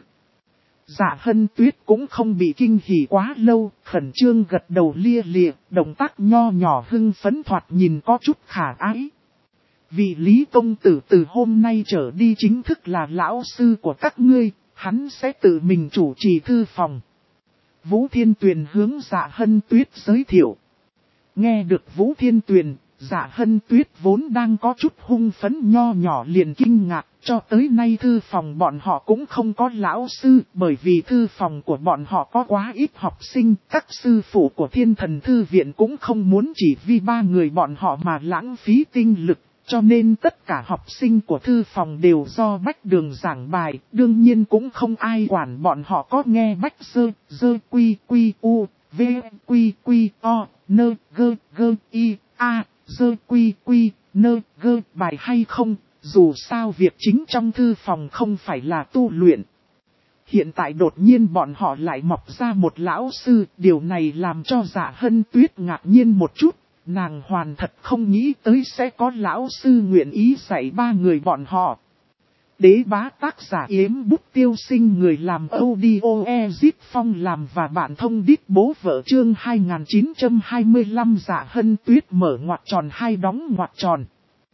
Dạ Hân Tuyết cũng không bị kinh hỉ quá lâu, khẩn trương gật đầu lia lịa, động tác nho nhỏ hưng phấn thoạt nhìn có chút khả ái. Vị Lý công tử từ hôm nay trở đi chính thức là lão sư của các ngươi, hắn sẽ tự mình chủ trì thư phòng. Vũ Thiên Tuyền hướng Dạ Hân Tuyết giới thiệu. Nghe được Vũ Thiên Tuyền, Dạ Hân Tuyết vốn đang có chút hung phấn nho nhỏ liền kinh ngạc, cho tới nay thư phòng bọn họ cũng không có lão sư, bởi vì thư phòng của bọn họ có quá ít học sinh, các sư phụ của Thiên Thần Thư Viện cũng không muốn chỉ vì 3 người bọn họ mà lãng phí tinh lực, cho nên tất cả học sinh của thư phòng đều do Bách Đường giảng bài, đương nhiên cũng không ai quản bọn họ có nghe Bách Dơ quy u, v quy o, nơ gơ y, a, dơ quy nơ gơ bài hay không, dù sao việc chính trong thư phòng không phải là tu luyện. Hiện tại đột nhiên bọn họ lại mọc ra một lão sư, điều này làm cho Dạ Hân Tuyết ngạc nhiên một chút, nàng hoàn thật không nghĩ tới sẽ có lão sư nguyện ý dạy 3 người bọn họ. Đế bá tác giả Yếm Bút Tiêu Sinh, người làm audio Ezip Phong làm và bạn thông đít bố vợ chương 2925. Dạ Hân Tuyết mở ngoặc tròn 2 đóng ngoặc tròn.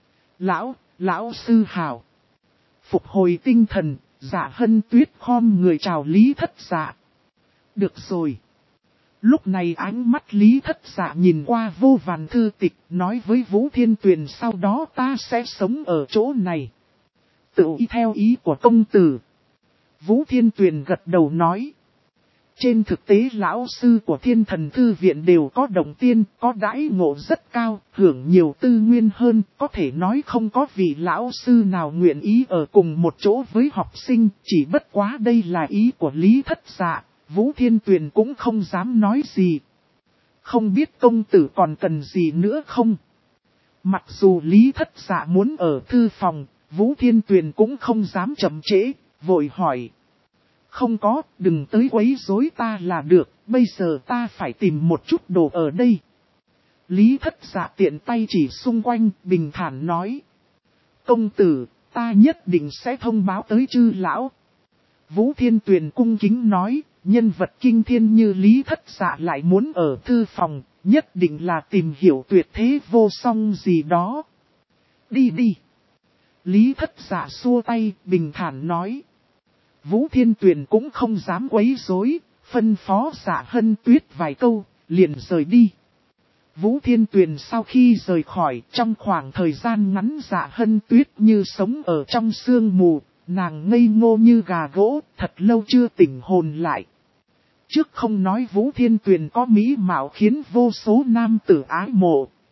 Lão sư hào. Phục hồi tinh thần, Dạ Hân Tuyết khom người chào Lý Thất Dạ. Được rồi. Lúc này ánh mắt Lý Thất Dạ nhìn qua vô vàn thư tịch, nói với Vũ Thiên Tuyền sau đó ta sẽ sống ở chỗ này. Tự y theo ý của công tử. Vũ Thiên Tuyền gật đầu nói. Trên thực tế lão sư của Thiên Thần Thư Viện đều có đồng tiên, có đãi ngộ rất cao, hưởng nhiều tư nguyên hơn, có thể nói không có vị lão sư nào nguyện ý ở cùng một chỗ với học sinh, chỉ bất quá đây là ý của Lý Thất Dạ, Vũ Thiên Tuyền cũng không dám nói gì. Không biết công tử còn cần gì nữa không? Mặc dù Lý Thất Dạ muốn ở thư phòng, Vũ Thiên Tuyền cũng không dám chậm trễ, vội hỏi. Không có, đừng tới quấy rối ta là được, bây giờ ta phải tìm một chút đồ ở đây. Lý Thất Dạ tiện tay chỉ xung quanh, bình thản nói. Công tử, ta nhất định sẽ thông báo tới chư lão. Vũ Thiên Tuyền cung kính nói, nhân vật kinh thiên như Lý Thất Dạ lại muốn ở thư phòng, nhất định là tìm hiểu tuyệt thế vô song gì đó. Đi đi. Lý Thất Dạ xua tay, bình thản nói. Vũ Thiên Tuyền cũng không dám quấy rối, phân phó Dạ Hân Tuyết vài câu, liền rời đi. Vũ Thiên Tuyền sau khi rời khỏi, trong khoảng thời gian ngắn Dạ Hân Tuyết như sống ở trong sương mù, nàng ngây ngô như gà gỗ, thật lâu chưa tỉnh hồn lại. Trước không nói Vũ Thiên Tuyền có mỹ mạo khiến vô số nam tử ái mộ,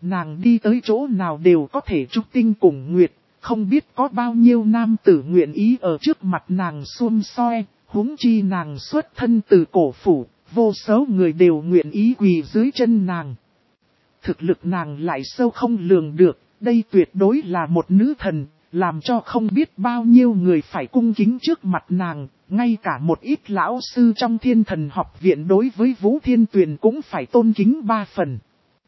nàng đi tới chỗ nào đều có thể trúc tinh cùng nguyệt, không biết có bao nhiêu nam tử nguyện ý ở trước mặt nàng xuông soi, huống chi nàng xuất thân từ cổ phủ, vô số người đều nguyện ý quỳ dưới chân nàng. Thực lực nàng lại sâu không lường được, đây tuyệt đối là một nữ thần, làm cho không biết bao nhiêu người phải cung kính trước mặt nàng, ngay cả một ít lão sư trong Thiên Thần học viện đối với Vũ Thiên Tuyền cũng phải tôn kính 3 phần.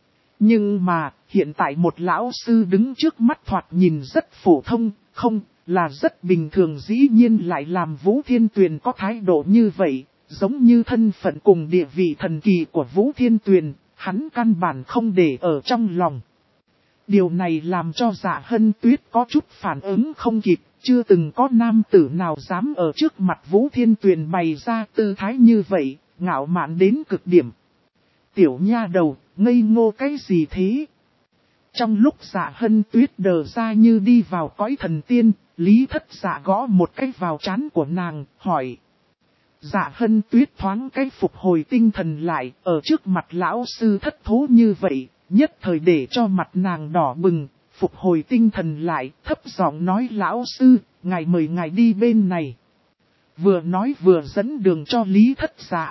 Nhưng mà, hiện tại một lão sư đứng trước mắt thoạt nhìn rất phổ thông, không, là rất bình thường, dĩ nhiên lại làm Vũ Thiên Tuyền có thái độ như vậy, giống như thân phận cùng địa vị thần kỳ của Vũ Thiên Tuyền, hắn căn bản không để ở trong lòng. Điều này làm cho Dạ Hân Tuyết có chút phản ứng không kịp, chưa từng có nam tử nào dám ở trước mặt Vũ Thiên Tuyền bày ra tư thái như vậy, ngạo mạn đến cực điểm. Tiểu nha đầu, ngây ngô cái gì thế? Trong lúc Dạ Hân Tuyết đờ ra như đi vào cõi thần tiên, Lý Thất Dạ gõ một cái vào trán của nàng, hỏi. Dạ Hân Tuyết thoáng cái phục hồi tinh thần lại, ở trước mặt lão sư thất thố như vậy, nhất thời để cho mặt nàng đỏ bừng, phục hồi tinh thần lại, thấp giọng nói lão sư, ngài mời ngài đi bên này. Vừa nói vừa dẫn đường cho Lý Thất Dạ.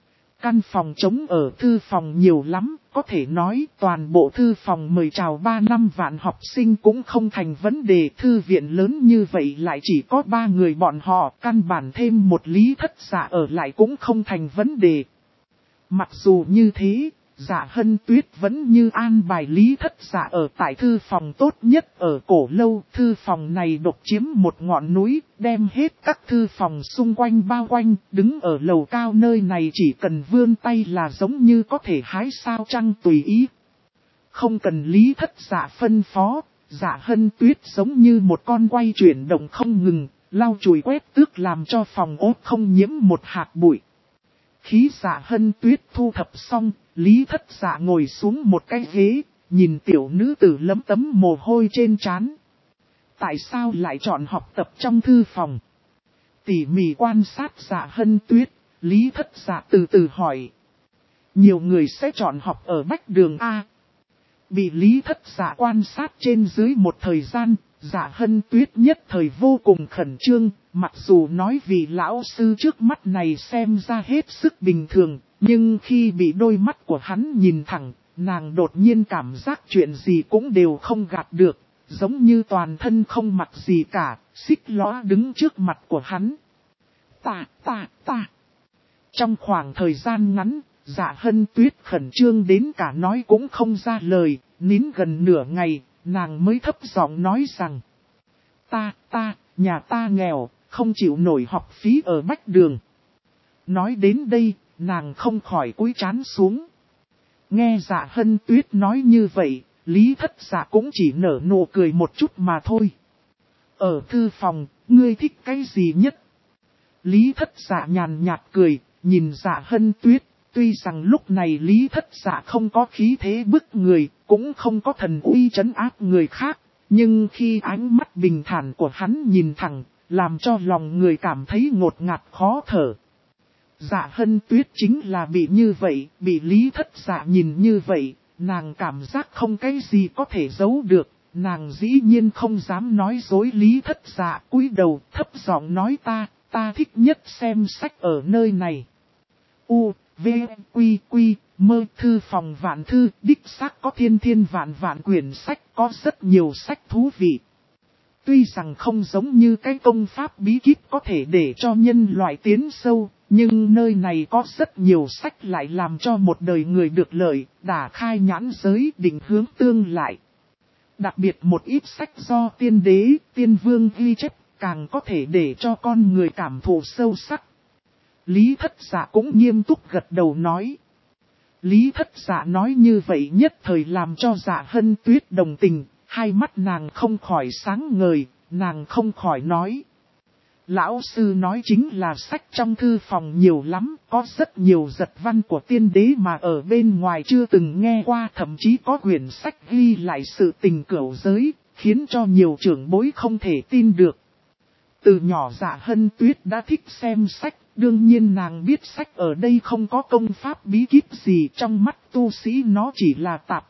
Căn phòng trống ở thư phòng nhiều lắm, có thể nói toàn bộ thư phòng mời chào 3 năm vạn học sinh cũng không thành vấn đề. Thư viện lớn như vậy lại chỉ có 3 người bọn họ, căn bản thêm một Lý Thất Dạ ở lại cũng không thành vấn đề. Mặc dù như thế, Dạ Hân Tuyết vẫn như an bài Lý Thất Dạ ở tại thư phòng tốt nhất ở cổ lâu. Thư phòng này độc chiếm một ngọn núi, đem hết các thư phòng xung quanh bao quanh, đứng ở lầu cao nơi này chỉ cần vươn tay là giống như có thể hái sao trăng tùy ý. Không cần Lý Thất Dạ phân phó, Dạ Hân Tuyết giống như một con quay chuyển động không ngừng, lau chùi quét tước làm cho phòng ốt không nhiễm một hạt bụi. Khi Dạ Hân Tuyết thu thập xong, Lý Thất Dạ ngồi xuống một cái ghế, nhìn tiểu nữ tử lấm tấm mồ hôi trên trán. Tại sao lại chọn học tập trong thư phòng? Tỉ mỉ quan sát Dạ Hân Tuyết, Lý Thất Dạ từ từ hỏi. Nhiều người sẽ chọn học ở Bách Đường A. Bị Lý Thất Dạ quan sát trên dưới một thời gian, Dạ Hân Tuyết nhất thời vô cùng khẩn trương, mặc dù nói vì lão sư trước mắt này xem ra hết sức bình thường, nhưng khi bị đôi mắt của hắn nhìn thẳng, nàng đột nhiên cảm giác chuyện gì cũng đều không gạt được, giống như toàn thân không mặc gì cả, xích lõa đứng trước mặt của hắn. Ta. Trong khoảng thời gian ngắn, Dạ Hân Tuyết khẩn trương đến cả nói cũng không ra lời, nín gần nửa ngày, nàng mới thấp giọng nói rằng. Nhà ta nghèo, không chịu nổi học phí ở Bách Đường. Nói đến đây, nàng không khỏi cúi trán xuống. Nghe Dạ Hân Tuyết nói như vậy, Lý Thất Dạ cũng chỉ nở nụ cười một chút mà thôi. Ở thư phòng, ngươi thích cái gì nhất? Lý Thất Dạ nhàn nhạt cười, nhìn Dạ Hân Tuyết. Tuy rằng lúc này Lý Thất Dạ không có khí thế bức người, cũng không có thần uy trấn áp người khác, nhưng khi ánh mắt bình thản của hắn nhìn thẳng, làm cho lòng người cảm thấy ngột ngạt khó thở. Dạ Hân Tuyết chính là bị như vậy, bị Lý Thất Dạ nhìn như vậy, nàng cảm giác không cái gì có thể giấu được, nàng dĩ nhiên không dám nói dối Lý Thất Dạ, cúi đầu thấp giọng nói ta thích nhất xem sách ở nơi này. Mơ thư phòng vạn thư, đích xác có thiên vạn quyển sách, có rất nhiều sách thú vị. Tuy rằng không giống như cái công pháp bí kíp có thể để cho nhân loại tiến sâu, nhưng nơi này có rất nhiều sách lại làm cho một đời người được lợi, đả khai nhãn giới định hướng tương lại. Đặc biệt một ít sách do tiên đế, tiên vương ghi chép, càng có thể để cho con người cảm thụ sâu sắc. Lý Thất Dạ cũng nghiêm túc gật đầu nói. Lý Thất Dạ nói như vậy nhất thời làm cho Dạ Hân Tuyết đồng tình, hai mắt nàng không khỏi sáng ngời, nàng không khỏi nói. Lão sư nói chính là sách trong thư phòng nhiều lắm, có rất nhiều giật văn của tiên đế mà ở bên ngoài chưa từng nghe qua, thậm chí có quyển sách ghi lại sự tình cửu giới, khiến cho nhiều trưởng bối không thể tin được. Từ nhỏ Dạ Hân Tuyết đã thích xem sách, đương nhiên nàng biết sách ở đây không có công pháp bí kíp gì, trong mắt tu sĩ nó chỉ là tạp thư,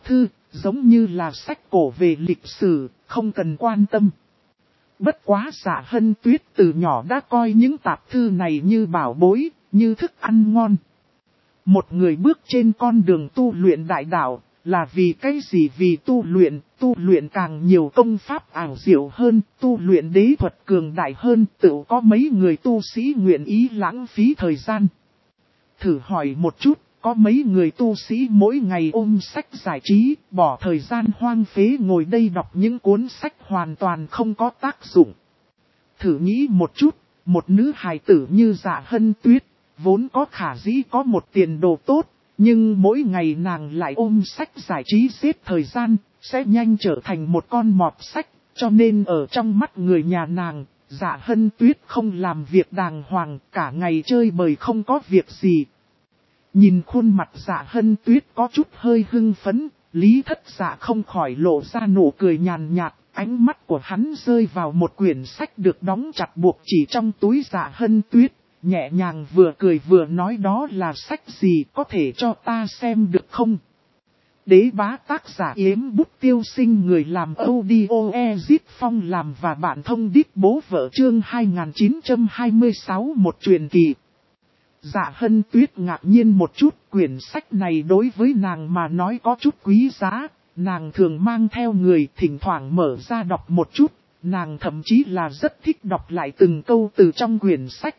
giống như là sách cổ về lịch sử, không cần quan tâm. Bất quá Dạ Hân Tuyết từ nhỏ đã coi những tạp thư này như bảo bối, như thức ăn ngon. Một người bước trên con đường tu luyện đại đạo, là vì cái gì? Vì tu luyện càng nhiều công pháp ảo diệu hơn, tu luyện đế thuật cường đại hơn, tự có mấy người tu sĩ nguyện ý lãng phí thời gian. Thử hỏi một chút, có mấy người tu sĩ mỗi ngày ôm sách giải trí, bỏ thời gian hoang phế ngồi đây đọc những cuốn sách hoàn toàn không có tác dụng. Thử nghĩ một chút, một nữ hài tử như Dạ Hân Tuyết, vốn có khả dĩ có một tiền đồ tốt, nhưng mỗi ngày nàng lại ôm sách giải trí giết thời gian, sẽ nhanh trở thành một con mọt sách, cho nên ở trong mắt người nhà nàng, Dạ Hân Tuyết không làm việc đàng hoàng, cả ngày chơi bời không có việc gì. Nhìn khuôn mặt Dạ Hân Tuyết có chút hơi hưng phấn, Lý Thất Dạ không khỏi lộ ra nụ cười nhàn nhạt, ánh mắt của hắn rơi vào một quyển sách được đóng chặt buộc chỉ trong túi Dạ Hân Tuyết, nhẹ nhàng vừa cười vừa nói đó là sách gì, có thể cho ta xem được không? Đế bá tác giả Yếm Bút Tiêu Sinh, người làm audio Ezit Phong làm và bạn thông đít bố vợ, chương 2926 một truyền kỳ. Dạ Hân Tuyết ngạc nhiên một chút, quyển sách này đối với nàng mà nói có chút quý giá, nàng thường mang theo người, thỉnh thoảng mở ra đọc một chút, nàng thậm chí là rất thích đọc lại từng câu từ trong quyển sách.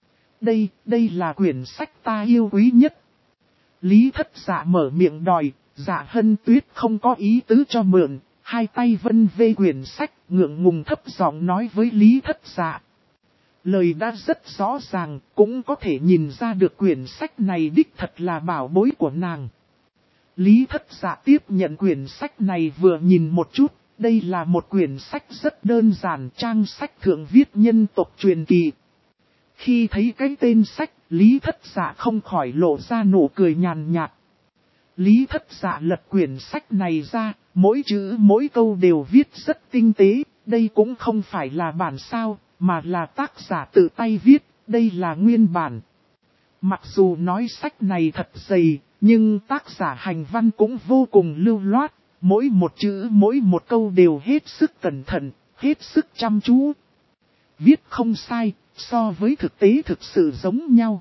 Đây là quyển sách ta yêu quý nhất. Lý Thất Dạ mở miệng đòi, Dạ Hân Tuyết không có ý tứ cho mượn, hai tay vân vê quyển sách, ngượng ngùng thấp giọng nói với Lý Thất Dạ. Lời đã rất rõ ràng, cũng có thể nhìn ra được quyển sách này đích thật là bảo bối của nàng. Lý Thất Dạ tiếp nhận quyển sách này vừa nhìn một chút, đây là một quyển sách rất đơn giản, trang sách thượng viết nhân tộc truyền kỳ. Khi thấy cái tên sách, Lý Thất Dạ không khỏi lộ ra nụ cười nhàn nhạt. Lý Thất Dạ lật quyển sách này ra, mỗi chữ mỗi câu đều viết rất tinh tế, đây cũng không phải là bản sao, mà là tác giả tự tay viết, đây là nguyên bản. Mặc dù nói sách này thật dày, nhưng tác giả hành văn cũng vô cùng lưu loát, mỗi một chữ mỗi một câu đều hết sức cẩn thận, hết sức chăm chú. Viết không sai, so với thực tế thực sự giống nhau.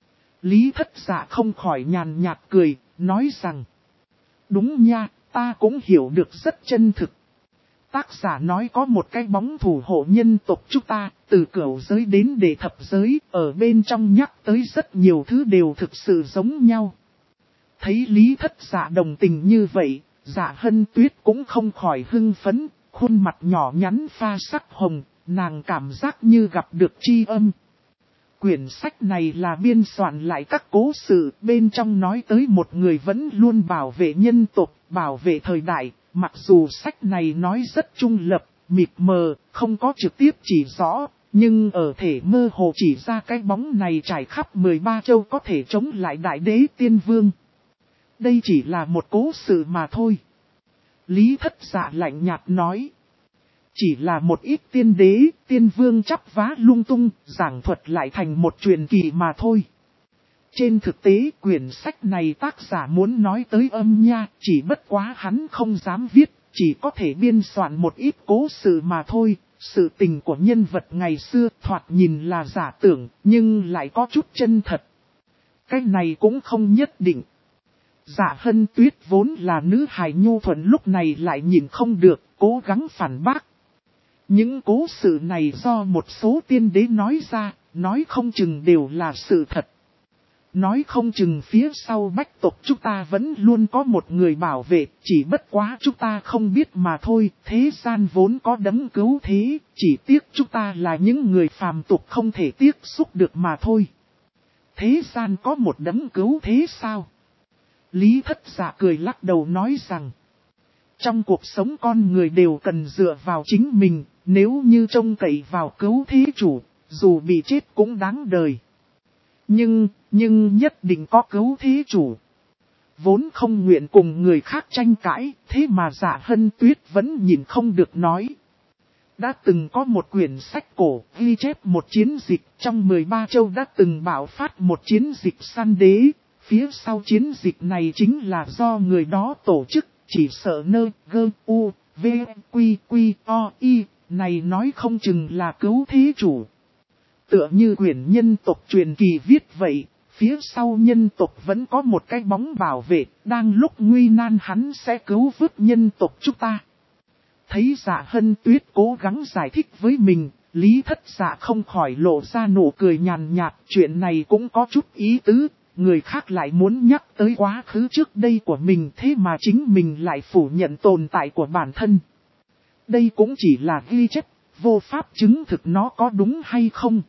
Lý Thất Dạ không khỏi nhàn nhạt cười, nói rằng: đúng nha, ta cũng hiểu được rất chân thực. Tác giả nói có một cái bóng thủ hộ nhân tộc chúng ta, từ cửu giới đến đệ thập giới, ở bên trong nhắc tới rất nhiều thứ đều thực sự giống nhau. Thấy Lý Thất Dạ đồng tình như vậy, Dạ Hân Tuyết cũng không khỏi hưng phấn, khuôn mặt nhỏ nhắn pha sắc hồng, nàng cảm giác như gặp được tri âm. Quyển sách này là biên soạn lại các cố sự, bên trong nói tới một người vẫn luôn bảo vệ nhân tộc, bảo vệ thời đại. Mặc dù sách này nói rất trung lập, mịt mờ, không có trực tiếp chỉ rõ, nhưng ở thể mơ hồ chỉ ra cái bóng này trải khắp 13 châu có thể chống lại đại đế tiên vương. Đây chỉ là một cố sự mà thôi. Lý Thất Dạ lạnh nhạt nói. Chỉ là một ít tiên đế, tiên vương chắp vá lung tung, giảng thuật lại thành một truyền kỳ mà thôi. Trên thực tế quyển sách này tác giả muốn nói tới âm nha, chỉ bất quá hắn không dám viết, chỉ có thể biên soạn một ít cố sự mà thôi. Sự tình của nhân vật ngày xưa thoạt nhìn là giả tưởng, nhưng lại có chút chân thật. Cái này cũng không nhất định. Dạ Hân Tuyết vốn là nữ hài nhu thuận lúc này lại nhìn không được, cố gắng phản bác. Những cố sự này do một số tiên đế nói ra, nói không chừng đều là sự thật. Nói không chừng phía sau bách tộc chúng ta vẫn luôn có một người bảo vệ, chỉ bất quá chúng ta không biết mà thôi, thế gian vốn có đấng cứu thế, chỉ tiếc chúng ta là những người phàm tục không thể tiếp xúc được mà thôi. Thế gian có một đấng cứu thế sao? Lý Thất Dạ cười lắc đầu nói rằng, trong cuộc sống con người đều cần dựa vào chính mình, nếu như trông cậy vào cứu thế chủ, dù bị chết cũng đáng đời. Nhưng nhất định có cứu thế chủ. Vốn không nguyện cùng người khác tranh cãi, thế mà Dạ Hân Tuyết vẫn nhìn không được nói. Đã từng có một quyển sách cổ ghi chép một chiến dịch, trong 13 châu đã từng bạo phát một chiến dịch săn đế. Phía sau chiến dịch này chính là do người đó tổ chức, chỉ sợ nơ gơ u v quy quy o y này nói không chừng là cứu thế chủ. Tựa như quyển nhân tộc truyền kỳ viết vậy, phía sau nhân tộc vẫn có một cái bóng bảo vệ, đang lúc nguy nan hắn sẽ cứu vớt nhân tộc chúng ta. Thấy Dạ Hân Tuyết cố gắng giải thích với mình, Lý Thất Dạ không khỏi lộ ra nụ cười nhàn nhạt, chuyện này cũng có chút ý tứ, người khác lại muốn nhắc tới quá khứ trước đây của mình thế mà chính mình lại phủ nhận tồn tại của bản thân. Đây cũng chỉ là ghi chép, vô pháp chứng thực nó có đúng hay không.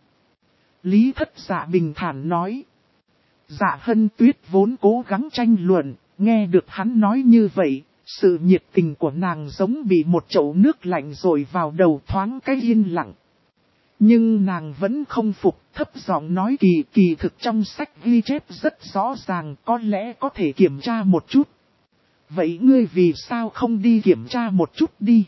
Lý Thất Dạ bình thản nói. Dạ Hân Tuyết vốn cố gắng tranh luận, nghe được hắn nói như vậy, sự nhiệt tình của nàng giống bị một chậu nước lạnh rồi vào đầu thoáng cái yên lặng. Nhưng nàng vẫn không phục, thấp giọng nói kỳ thực trong sách ghi chép rất rõ ràng, có lẽ có thể kiểm tra một chút. Vậy ngươi vì sao không đi kiểm tra một chút đi?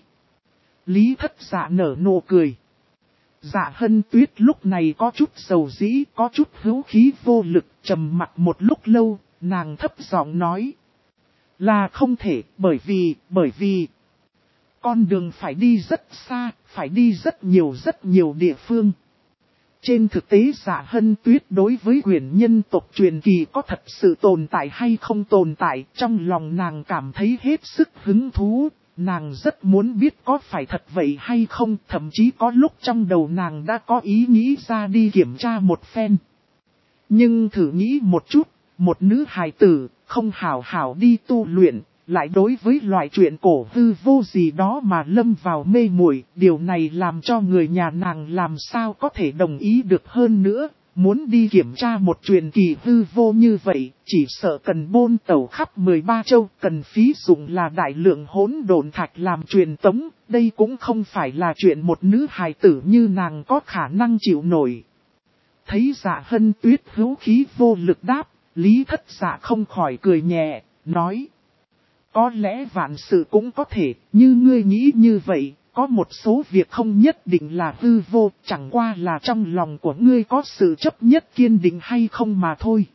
Lý Thất Dạ nở nụ cười. Dạ Hân Tuyết lúc này có chút sầu dĩ, có chút hữu khí vô lực, trầm mặc một lúc lâu, nàng thấp giọng nói. Là không thể, bởi vì con đường phải đi rất xa, phải đi rất nhiều địa phương. Trên thực tế Dạ Hân Tuyết đối với quyển nhân tộc truyền kỳ có thật sự tồn tại hay không tồn tại, trong lòng nàng cảm thấy hết sức hứng thú. Nàng rất muốn biết có phải thật vậy hay không, thậm chí có lúc trong đầu nàng đã có ý nghĩ ra đi kiểm tra một phen. Nhưng thử nghĩ một chút, một nữ hài tử, không hảo hảo đi tu luyện, lại đối với loại chuyện cổ hư vô gì đó mà lâm vào mê muội, điều này làm cho người nhà nàng làm sao có thể đồng ý được hơn nữa. Muốn đi kiểm tra một truyền kỳ hư vô như vậy, chỉ sợ cần bôn tẩu khắp 13 châu, cần phí dụng là đại lượng hỗn độn thạch làm truyền tống, đây cũng không phải là chuyện một nữ hài tử như nàng có khả năng chịu nổi. Thấy Dạ Hân Tuyết hữu khí vô lực đáp, Lý Thất Dạ không khỏi cười nhẹ, nói. Có lẽ vạn sự cũng có thể, như ngươi nghĩ như vậy. Có một số việc không nhất định là hư vô, chẳng qua là trong lòng của ngươi có sự chấp nhất kiên định hay không mà thôi.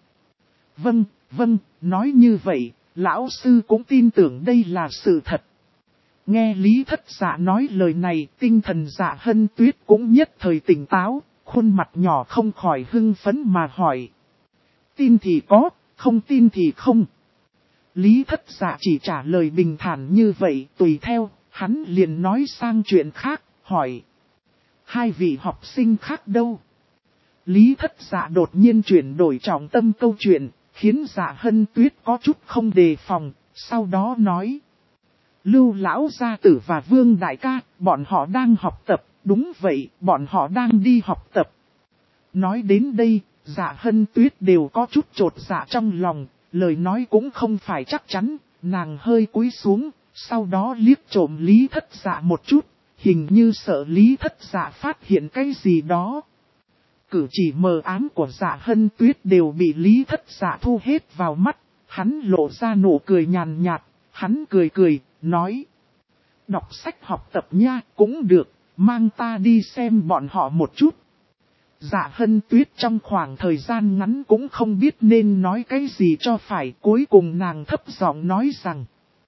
Vâng, nói như vậy, lão sư cũng tin tưởng đây là sự thật. Nghe Lý Thất Dạ nói lời này, tinh thần Dạ Hân Tuyết cũng nhất thời tỉnh táo, khuôn mặt nhỏ không khỏi hưng phấn mà hỏi. Tin thì có, không tin thì không. Lý Thất Dạ chỉ trả lời bình thản như vậy, tùy theo. Hắn liền nói sang chuyện khác, hỏi. Hai vị học sinh khác đâu? Lý Thất Dạ đột nhiên chuyển đổi trọng tâm câu chuyện, khiến Dạ Hân Tuyết có chút không đề phòng, sau đó nói. Lưu Lão Gia Tử và Vương Đại Ca, bọn họ đang học tập, đúng vậy, bọn họ đang đi học tập. Nói đến đây, Dạ Hân Tuyết đều có chút chột dạ trong lòng, lời nói cũng không phải chắc chắn, nàng hơi cúi xuống. Sau đó liếc trộm Lý Thất Dạ một chút, hình như sợ Lý Thất Dạ phát hiện cái gì đó. Cử chỉ mờ ám của Dạ Hân Tuyết đều bị Lý Thất Dạ thu hết vào mắt, hắn lộ ra nụ cười nhàn nhạt, hắn cười, nói. Đọc sách học tập nha, cũng được, mang ta đi xem bọn họ một chút. Dạ Hân Tuyết trong khoảng thời gian ngắn cũng không biết nên nói cái gì cho phải, cuối cùng nàng thấp giọng nói rằng.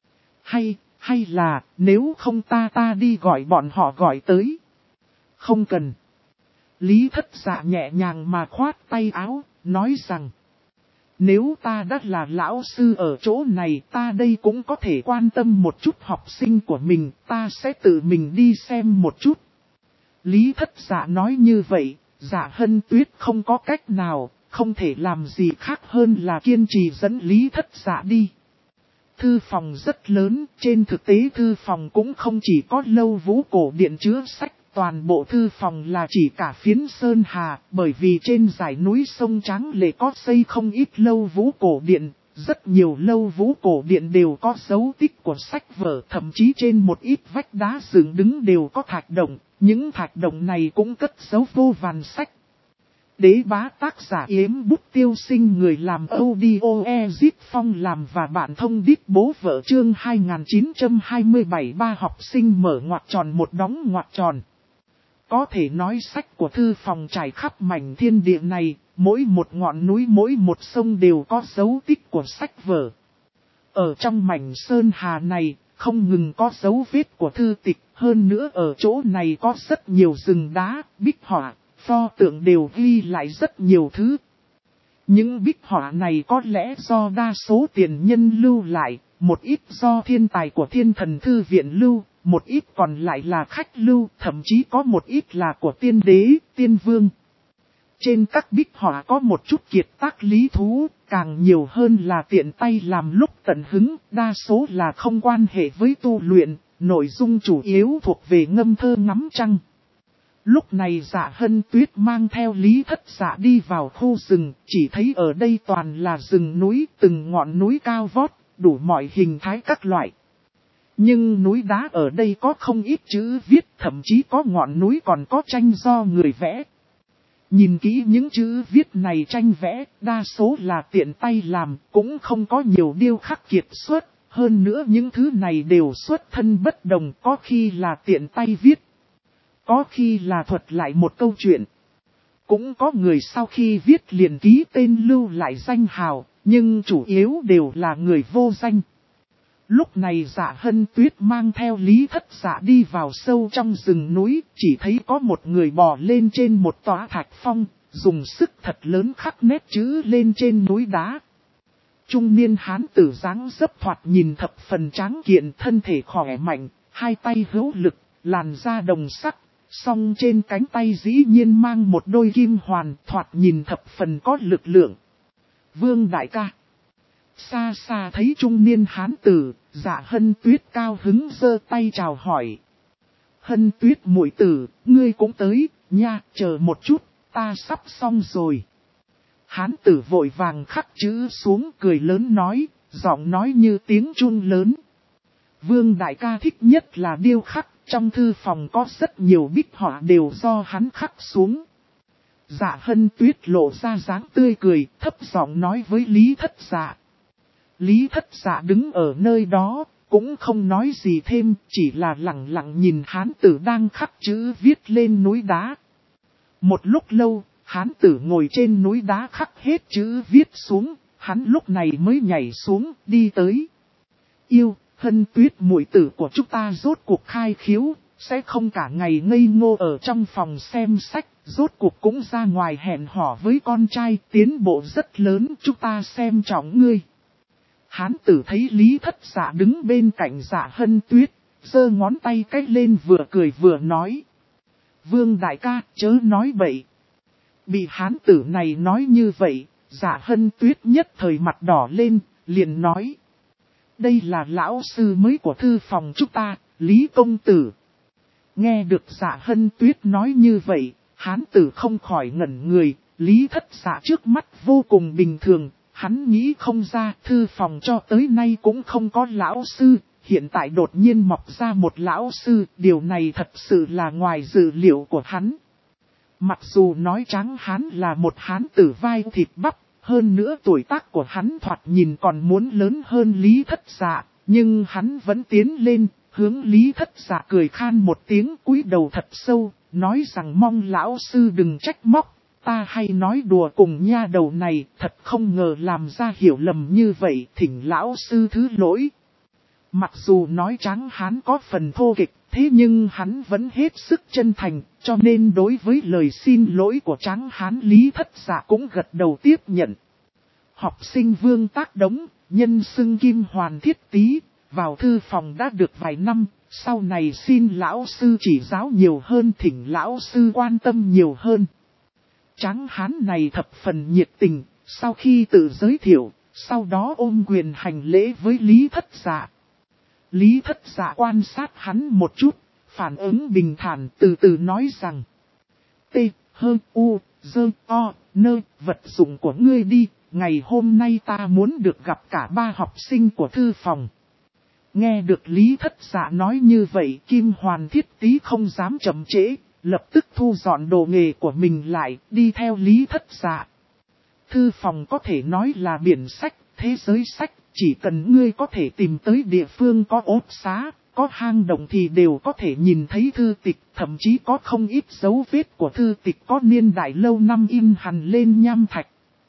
Hay là, nếu không ta đi gọi bọn họ gọi tới. Không cần. Lý Thất Dạ nhẹ nhàng mà khoát tay áo, nói rằng. Nếu ta đã là lão sư ở chỗ này, ta đây cũng có thể quan tâm một chút học sinh của mình, ta sẽ tự mình đi xem một chút. Lý Thất Dạ nói như vậy, Dạ Hân Tuyết không có cách nào, không thể làm gì khác hơn là kiên trì dẫn Lý Thất Dạ đi. Thư phòng rất lớn, trên thực tế thư phòng cũng không chỉ có Lâu Vũ cổ điện chứa sách, toàn bộ thư phòng là chỉ cả phiến sơn hà, bởi vì trên dải núi sông Tráng Lệ có xây không ít Lâu Vũ cổ điện, rất nhiều Lâu Vũ cổ điện đều có dấu tích của sách vở, thậm chí trên một ít vách đá dựng đứng đều có thạch động, những thạch động này cũng cất giấu vô vàn sách. Đế bá tác giả Yếm Bút Tiêu Sinh, người làm audio Ezip Phong làm và bạn thông đít bố vợ chương 2927. Ba học sinh mở ngoặc tròn một đóng ngoặc tròn. Có thể nói sách của thư phòng trải khắp mảnh thiên địa này, mỗi một ngọn núi mỗi một sông đều có dấu tích của sách vở. Ở trong mảnh sơn hà này, không ngừng có dấu vết của thư tịch, hơn nữa ở chỗ này có rất nhiều rừng đá, bích họa, pho tượng đều ghi lại rất nhiều thứ. Những bích họa này có lẽ do đa số tiền nhân lưu lại, một ít do thiên tài của Thiên Thần Thư Viện lưu, một ít còn lại là khách lưu, thậm chí có một ít là của tiên đế, tiên vương. Trên các bích họa có một chút kiệt tác lý thú, càng nhiều hơn là tiện tay làm lúc tận hứng, đa số là không quan hệ với tu luyện, nội dung chủ yếu thuộc về ngâm thơ ngắm trăng. Lúc này Dạ Hân Tuyết mang theo Lý Thất Dạ đi vào khu rừng, chỉ thấy ở đây toàn là rừng núi, từng ngọn núi cao vót, đủ mọi hình thái các loại. Nhưng núi đá ở đây có không ít chữ viết, thậm chí có ngọn núi còn có tranh do người vẽ. Nhìn kỹ những chữ viết này tranh vẽ, đa số là tiện tay làm, cũng không có nhiều điêu khắc kiệt xuất, hơn nữa những thứ này đều xuất thân bất đồng, có khi là tiện tay viết, có khi là thuật lại một câu chuyện. Cũng có người sau khi viết liền ký tên lưu lại danh hào, nhưng chủ yếu đều là người vô danh. Lúc này Dạ Hân Tuyết mang theo Lý Thất Dạ đi vào sâu trong rừng núi, chỉ thấy có một người bò lên trên một tòa thạch phong, dùng sức thật lớn khắc nét chữ lên trên núi đá. Trung niên hán tử dáng dấp thoạt nhìn thập phần tráng kiện, thân thể khỏe mạnh, hai tay hữu lực, làn da đồng sắc, song trên cánh tay dĩ nhiên mang một đôi kim hoàn, thoạt nhìn thập phần có lực lượng. Vương đại ca. Xa xa thấy trung niên hán tử, Dạ Hân Tuyết cao hứng giơ tay chào hỏi. Hân Tuyết muội tử, ngươi cũng tới, nha, chờ một chút, ta sắp xong rồi. Hán tử vội vàng khắc chữ xuống cười lớn nói, giọng nói như tiếng chuông lớn. Vương đại ca thích nhất là điêu khắc, trong thư phòng có rất nhiều bích họa đều do hắn khắc xuống. Dạ Hân Tuyết lộ ra dáng tươi cười, thấp giọng nói với Lý Thất Dạ. Lý Thất Dạ đứng ở nơi đó, cũng không nói gì thêm, chỉ là lặng lặng nhìn hán tử đang khắc chữ viết lên núi đá. Một lúc lâu, hán tử ngồi trên núi đá khắc hết chữ viết xuống, hắn lúc này mới nhảy xuống, đi tới. Yêu, Hân Tuyết muội tử của chúng ta rốt cuộc khai khiếu, sẽ không cả ngày ngây ngô ở trong phòng xem sách, rốt cuộc cũng ra ngoài hẹn hò với con trai, tiến bộ rất lớn, chúng ta xem trọng ngươi. Hán tử thấy Lý Thất Dạ đứng bên cạnh Dạ Hân Tuyết, giơ ngón tay cách lên vừa cười vừa nói. Vương đại ca, chớ nói bậy. Bị hán tử này nói như vậy, Dạ Hân Tuyết nhất thời mặt đỏ lên, liền nói. Đây là lão sư mới của thư phòng chúng ta, Lý công tử. Nghe được Dạ Hân Tuyết nói như vậy, hán tử không khỏi ngẩn người, Lý Thất Dạ trước mắt vô cùng bình thường. Hắn nghĩ không ra thư phòng cho tới nay cũng không có lão sư, hiện tại đột nhiên mọc ra một lão sư, điều này thật sự là ngoài dự liệu của hắn. Mặc dù nói Tráng Hán là một hán tử vai thịt bắp, hơn nữa tuổi tác của hắn thoạt nhìn còn muốn lớn hơn Lý Thất Dạ, nhưng hắn vẫn tiến lên, hướng Lý Thất Dạ cười khan một tiếng cúi đầu thật sâu, nói rằng mong lão sư đừng trách móc. Ta hay nói đùa cùng nha đầu này, thật không ngờ làm ra hiểu lầm như vậy, thỉnh lão sư thứ lỗi. Mặc dù nói Tráng Hán có phần thô kịch, thế nhưng hắn vẫn hết sức chân thành, cho nên đối với lời xin lỗi của Tráng Hán Lý Thất Dạ cũng gật đầu tiếp nhận. Học sinh Vương Tác Đống, nhân xưng Kim Hoàn Thiết Tý, vào thư phòng đã được vài năm, sau này xin lão sư chỉ giáo nhiều hơn, thỉnh lão sư quan tâm nhiều hơn. Tráng Hán này thập phần nhiệt tình, sau khi tự giới thiệu, sau đó ôm quyền hành lễ với Lý Thất Dạ. Lý Thất Dạ quan sát hắn một chút, phản ứng bình thản từ từ nói rằng. T, H, U, D, O, N, vật dụng của ngươi đi, ngày hôm nay ta muốn được gặp cả ba học sinh của thư phòng. Nghe được Lý Thất Dạ nói như vậy, Kim Hoàn Thiết Tý không dám chậm trễ. Lập tức thu dọn đồ nghề của mình lại, đi theo Lý Thất Dạ. Thư phòng có thể nói là biển sách, thế giới sách, chỉ cần ngươi có thể tìm tới địa phương có ốt xá, có hang động thì đều có thể nhìn thấy thư tịch, thậm chí có không ít dấu vết của thư tịch có niên đại lâu năm in hằn lên nham thạch.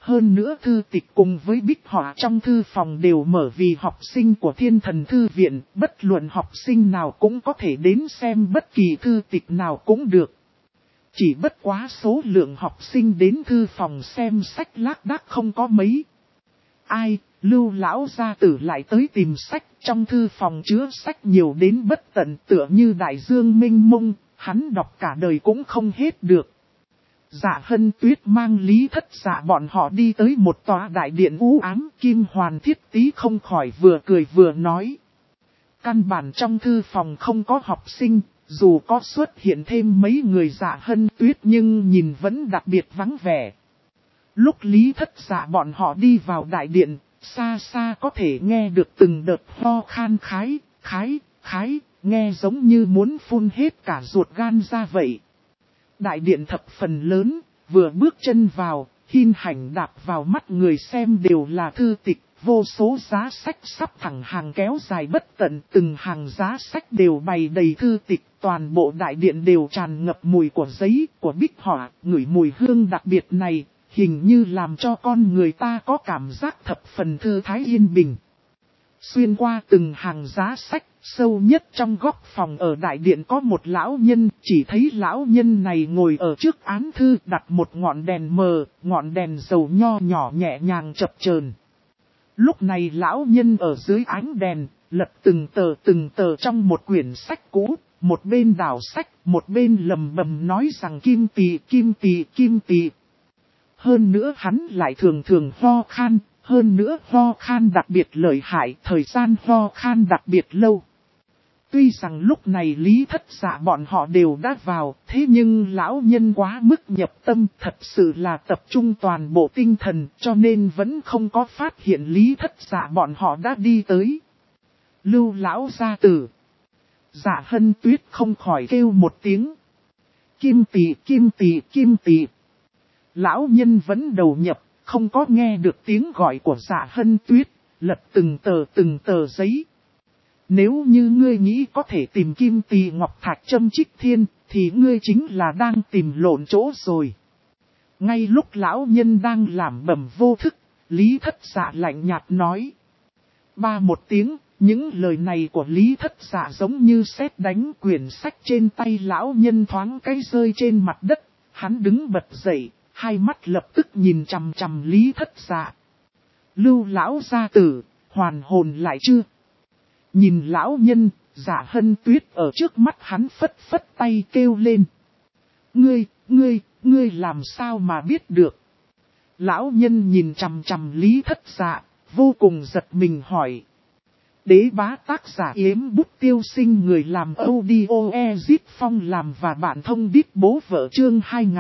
Hơn nữa thư tịch cùng với bích họa trong thư phòng đều mở vì học sinh của Thiên Thần Thư Viện, bất luận học sinh nào cũng có thể đến xem bất kỳ thư tịch nào cũng được. Chỉ bất quá số lượng học sinh đến thư phòng xem sách lác đác không có mấy. Ai, Lưu lão gia tử lại tới tìm sách, trong thư phòng chứa sách nhiều đến bất tận tựa như đại dương mênh mông, hắn đọc cả đời cũng không hết được. Dạ Hân Tuyết mang Lý Thất Dạ bọn họ đi tới một tòa đại điện u ám, Kim Hoàn Thiết Tý không khỏi vừa cười vừa nói. Căn bản trong thư phòng không có học sinh, dù có xuất hiện thêm mấy người Dạ Hân Tuyết nhưng nhìn vẫn đặc biệt vắng vẻ. Lúc Lý Thất Dạ bọn họ đi vào đại điện, xa xa có thể nghe được từng đợt ho khan khái, nghe giống như muốn phun hết cả ruột gan ra vậy. Đại điện thập phần lớn, vừa bước chân vào, hin hành đạp vào mắt người xem đều là thư tịch, vô số giá sách sắp thẳng hàng kéo dài bất tận, từng hàng giá sách đều bày đầy thư tịch, toàn bộ đại điện đều tràn ngập mùi của giấy, của bích họa, ngửi mùi hương đặc biệt này, hình như làm cho con người ta có cảm giác thập phần thư thái yên bình. Xuyên qua từng hàng giá sách, sâu nhất trong góc phòng ở đại điện có một lão nhân, chỉ thấy lão nhân này ngồi ở trước án thư đặt một ngọn đèn mờ, ngọn đèn dầu nho nhỏ nhẹ nhàng chập chờn. Lúc này lão nhân ở dưới ánh đèn, lật từng tờ trong một quyển sách cũ, một bên đảo sách, một bên lầm bầm nói rằng kim tỳ. Hơn nữa hắn lại thường ho khan. Hơn nữa ho khan đặc biệt lợi hại, thời gian ho khan đặc biệt lâu. Tuy rằng lúc này Lý Thất Dạ bọn họ đều đã vào, thế nhưng lão nhân quá mức nhập tâm, thật sự là tập trung toàn bộ tinh thần, cho nên vẫn không có phát hiện Lý Thất Dạ bọn họ đã đi tới. Lưu lão gia tử. Dạ Hân Tuyết không khỏi kêu một tiếng. Kim tỳ. Lão nhân vẫn đầu nhập. Không có nghe được tiếng gọi của Dạ Hân Tuyết, lật từng tờ giấy. Nếu như ngươi nghĩ có thể tìm kim tỳ ngọc thạch châm trích thiên, thì ngươi chính là đang tìm lộn chỗ rồi. Ngay lúc lão nhân đang làm bẩm vô thức, Lý Thất Dạ lạnh nhạt nói. Ba một tiếng, những lời này của Lý Thất Dạ giống như sét đánh, quyển sách trên tay lão nhân thoáng cái rơi trên mặt đất, hắn đứng bật dậy. Hai mắt lập tức nhìn chằm chằm Lý Thất Dạ. Lưu lão gia tử, hoàn hồn lại chưa? Nhìn lão nhân, Dạ Hân Tuyết ở trước mắt hắn phất phất tay kêu lên. Ngươi làm sao mà biết được? Lão nhân nhìn chằm chằm Lý Thất Dạ, vô cùng giật mình hỏi. Đế bá tác giả Yếm Bút Tiêu Sinh người làm audio Ezit Phong làm và bản thông điệp bố vợ chương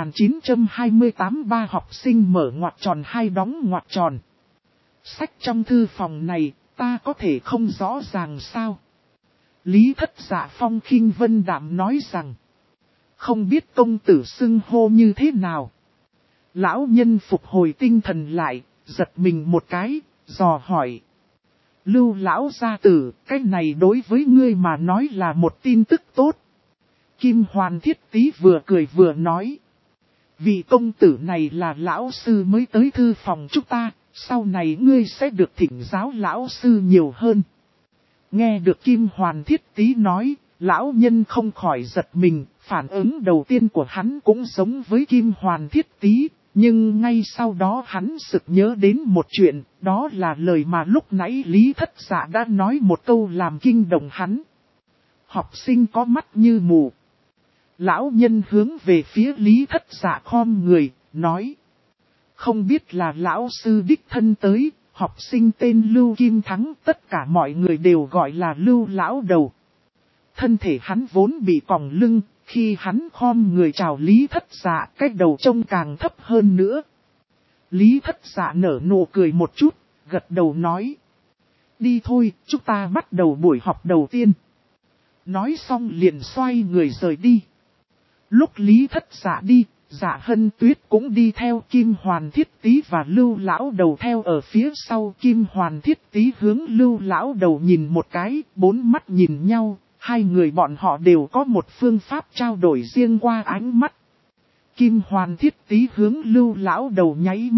2928 ba học sinh mở ngoặc tròn hai đóng ngoặc tròn. Sách trong thư phòng này, ta có thể không rõ ràng sao? Lý Thất Dạ phong khinh vân đạm nói rằng. Không biết công tử xưng hô như thế nào? Lão nhân phục hồi tinh thần lại, giật mình một cái, dò hỏi. Lưu lão gia tử, cái này đối với ngươi mà nói là một tin tức tốt. Kim Hoàn Thiết Tý vừa cười vừa nói. Vị công tử này là lão sư mới tới thư phòng chúng ta, sau này ngươi sẽ được thỉnh giáo lão sư nhiều hơn. Nghe được Kim Hoàn Thiết Tý nói, lão nhân không khỏi giật mình, phản ứng đầu tiên của hắn cũng giống với Kim Hoàn Thiết Tý. Nhưng ngay sau đó hắn sực nhớ đến một chuyện, đó là lời mà lúc nãy Lý Thất Dạ đã nói một câu làm kinh động hắn. Học sinh có mắt như mù. Lão nhân hướng về phía Lý Thất Dạ khom người, nói. Không biết là lão sư đích thân tới, học sinh tên Lưu Kim Thắng, tất cả mọi người đều gọi là Lưu lão đầu. Thân thể hắn vốn bị còng lưng. Khi hắn khom người chào Lý Thất Dạ, cái đầu trông càng thấp hơn nữa. Lý Thất Dạ nở nụ cười một chút, gật đầu nói. Đi thôi, chúng ta bắt đầu buổi học đầu tiên. Nói xong liền xoay người rời đi. Lúc Lý Thất Dạ đi, Dạ Hân Tuyết cũng đi theo. Kim Hoàn Thiết Tý và Lưu lão đầu theo ở phía sau. Kim Hoàn Thiết Tý hướng Lưu lão đầu nhìn một cái, bốn mắt nhìn nhau. Hai người bọn họ đều có một phương pháp trao đổi riêng qua ánh mắt. Kim Hoàn Thiết Tý hướng Lưu lão đầu nháy mắt,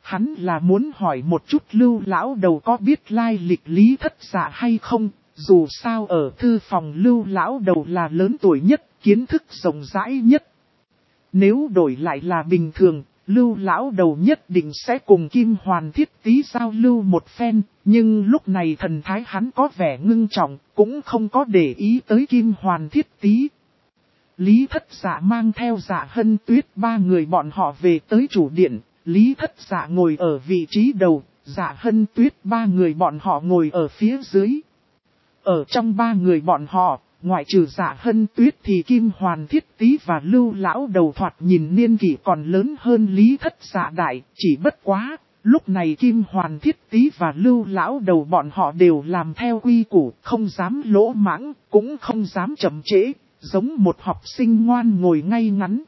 Hắn là muốn hỏi một chút Lưu lão đầu có biết lai lịch Lý Thất Dạ hay không, dù sao ở thư phòng Lưu lão đầu là lớn tuổi nhất, kiến thức rộng rãi nhất. Nếu đổi lại là bình thường, Lưu lão đầu nhất định sẽ cùng Kim Hoàn Thiết Tý giao lưu một phen, nhưng lúc này thần thái hắn có vẻ ngưng trọng, cũng không có để ý tới Kim Hoàn Thiết Tý. Lý Thất Dạ mang theo Dạ Hân Tuyết ba người bọn họ về tới chủ điện, Lý Thất Dạ ngồi ở vị trí đầu, Dạ Hân Tuyết ba người bọn họ ngồi ở phía dưới. Ở trong ba người bọn họ, ngoại trừ Dạ Hân Tuyết thì Kim Hoàn Thiết Tý và Lưu lão đầu thoạt nhìn niên kỷ còn lớn hơn Lý Thất Dạ đại, chỉ bất quá, lúc này Kim Hoàn Thiết Tý và Lưu lão đầu bọn họ đều làm theo quy củ, không dám lỗ mãng, cũng không dám chậm trễ, giống một học sinh ngoan ngồi ngay ngắn.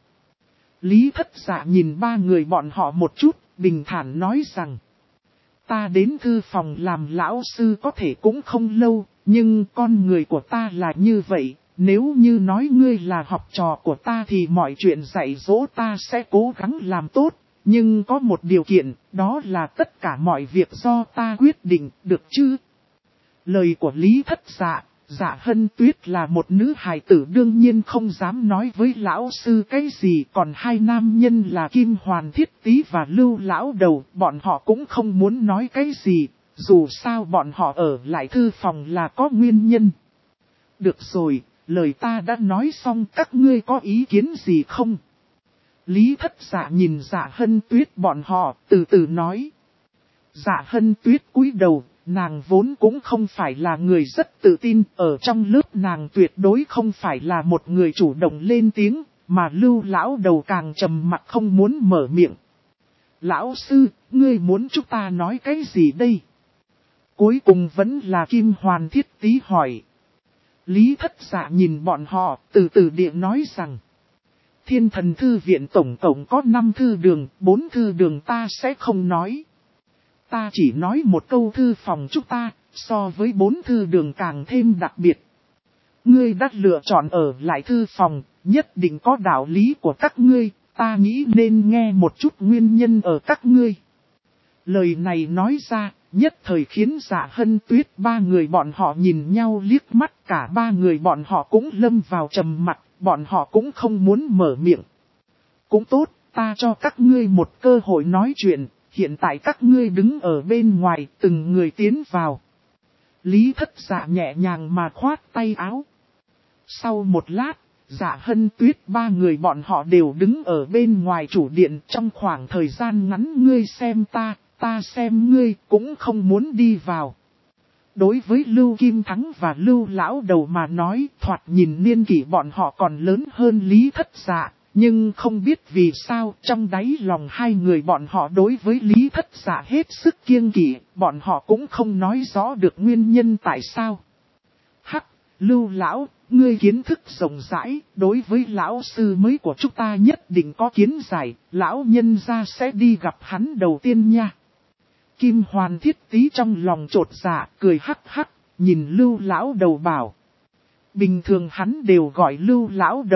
Lý Thất Dạ nhìn ba người bọn họ một chút, bình thản nói rằng, ta đến thư phòng làm lão sư có thể cũng không lâu, nhưng con người của ta là như vậy, nếu như nói ngươi là học trò của ta thì mọi chuyện dạy dỗ ta sẽ cố gắng làm tốt, nhưng có một điều kiện, đó là tất cả mọi việc do ta quyết định, được chứ? Lời của Lý Thất Dạ, Dạ Hân Tuyết là một nữ hài tử đương nhiên không dám nói với lão sư cái gì, còn hai nam nhân là Kim Hoàn Thiết Tý và Lưu lão đầu, bọn họ cũng không muốn nói cái gì, dù sao bọn họ ở lại thư phòng là có nguyên nhân. Được rồi, lời ta đã nói xong, các ngươi có ý kiến gì không? Lý Thất Dạ nhìn Dạ Hân Tuyết bọn họ, từ từ nói. Dạ Hân Tuyết cúi đầu. Nàng vốn cũng không phải là người rất tự tin, ở trong lớp nàng tuyệt đối không phải là một người chủ động lên tiếng, mà Lưu lão đầu càng trầm mặc không muốn mở miệng. Lão sư, ngươi muốn chúng ta nói cái gì đây? Cuối cùng vẫn là Kim Hoàn Thiết Tý hỏi. Lý Thất Dạ nhìn bọn họ, từ từ điện nói rằng, Thiên Thần Thư Viện tổng cộng có 5 thư đường, 4 thư đường ta sẽ không nói. Ta chỉ nói một câu thư phòng chúng ta, so với 4 thư đường càng thêm đặc biệt. Ngươi đã lựa chọn ở lại thư phòng, nhất định có đạo lý của các ngươi, ta nghĩ nên nghe một chút nguyên nhân ở các ngươi. Lời này nói ra, nhất thời khiến Dạ Hân Tuyết ba người bọn họ nhìn nhau liếc mắt, cả ba người bọn họ cũng lâm vào trầm mặc, bọn họ cũng không muốn mở miệng. Cũng tốt, ta cho các ngươi một cơ hội nói chuyện. Hiện tại các ngươi đứng ở bên ngoài, từng người tiến vào. Lý Thất Dạ nhẹ nhàng mà khoát tay áo. Sau một lát, Dạ Hân Tuyết ba người bọn họ đều đứng ở bên ngoài chủ điện. Trong khoảng thời gian ngắn ngươi xem ta xem ngươi, cũng không muốn đi vào. Đối với Lưu Kim Thắng và Lưu lão đầu mà nói, thoạt nhìn niên kỷ bọn họ còn lớn hơn Lý Thất Dạ. Nhưng không biết vì sao trong đáy lòng hai người bọn họ đối với Lý Thất Dạ hết sức kiêng kỵ, bọn họ cũng không nói rõ được nguyên nhân tại sao. Hắc, Lưu lão, ngươi kiến thức rộng rãi, đối với lão sư mới của chúng ta nhất định có kiến giải, lão nhân gia sẽ đi gặp hắn đầu tiên nha. Kim Hoàn Thiết Tý trong lòng chột dạ, cười hắc hắc, nhìn Lưu lão đầu bảo. Bình thường hắn đều gọi Lưu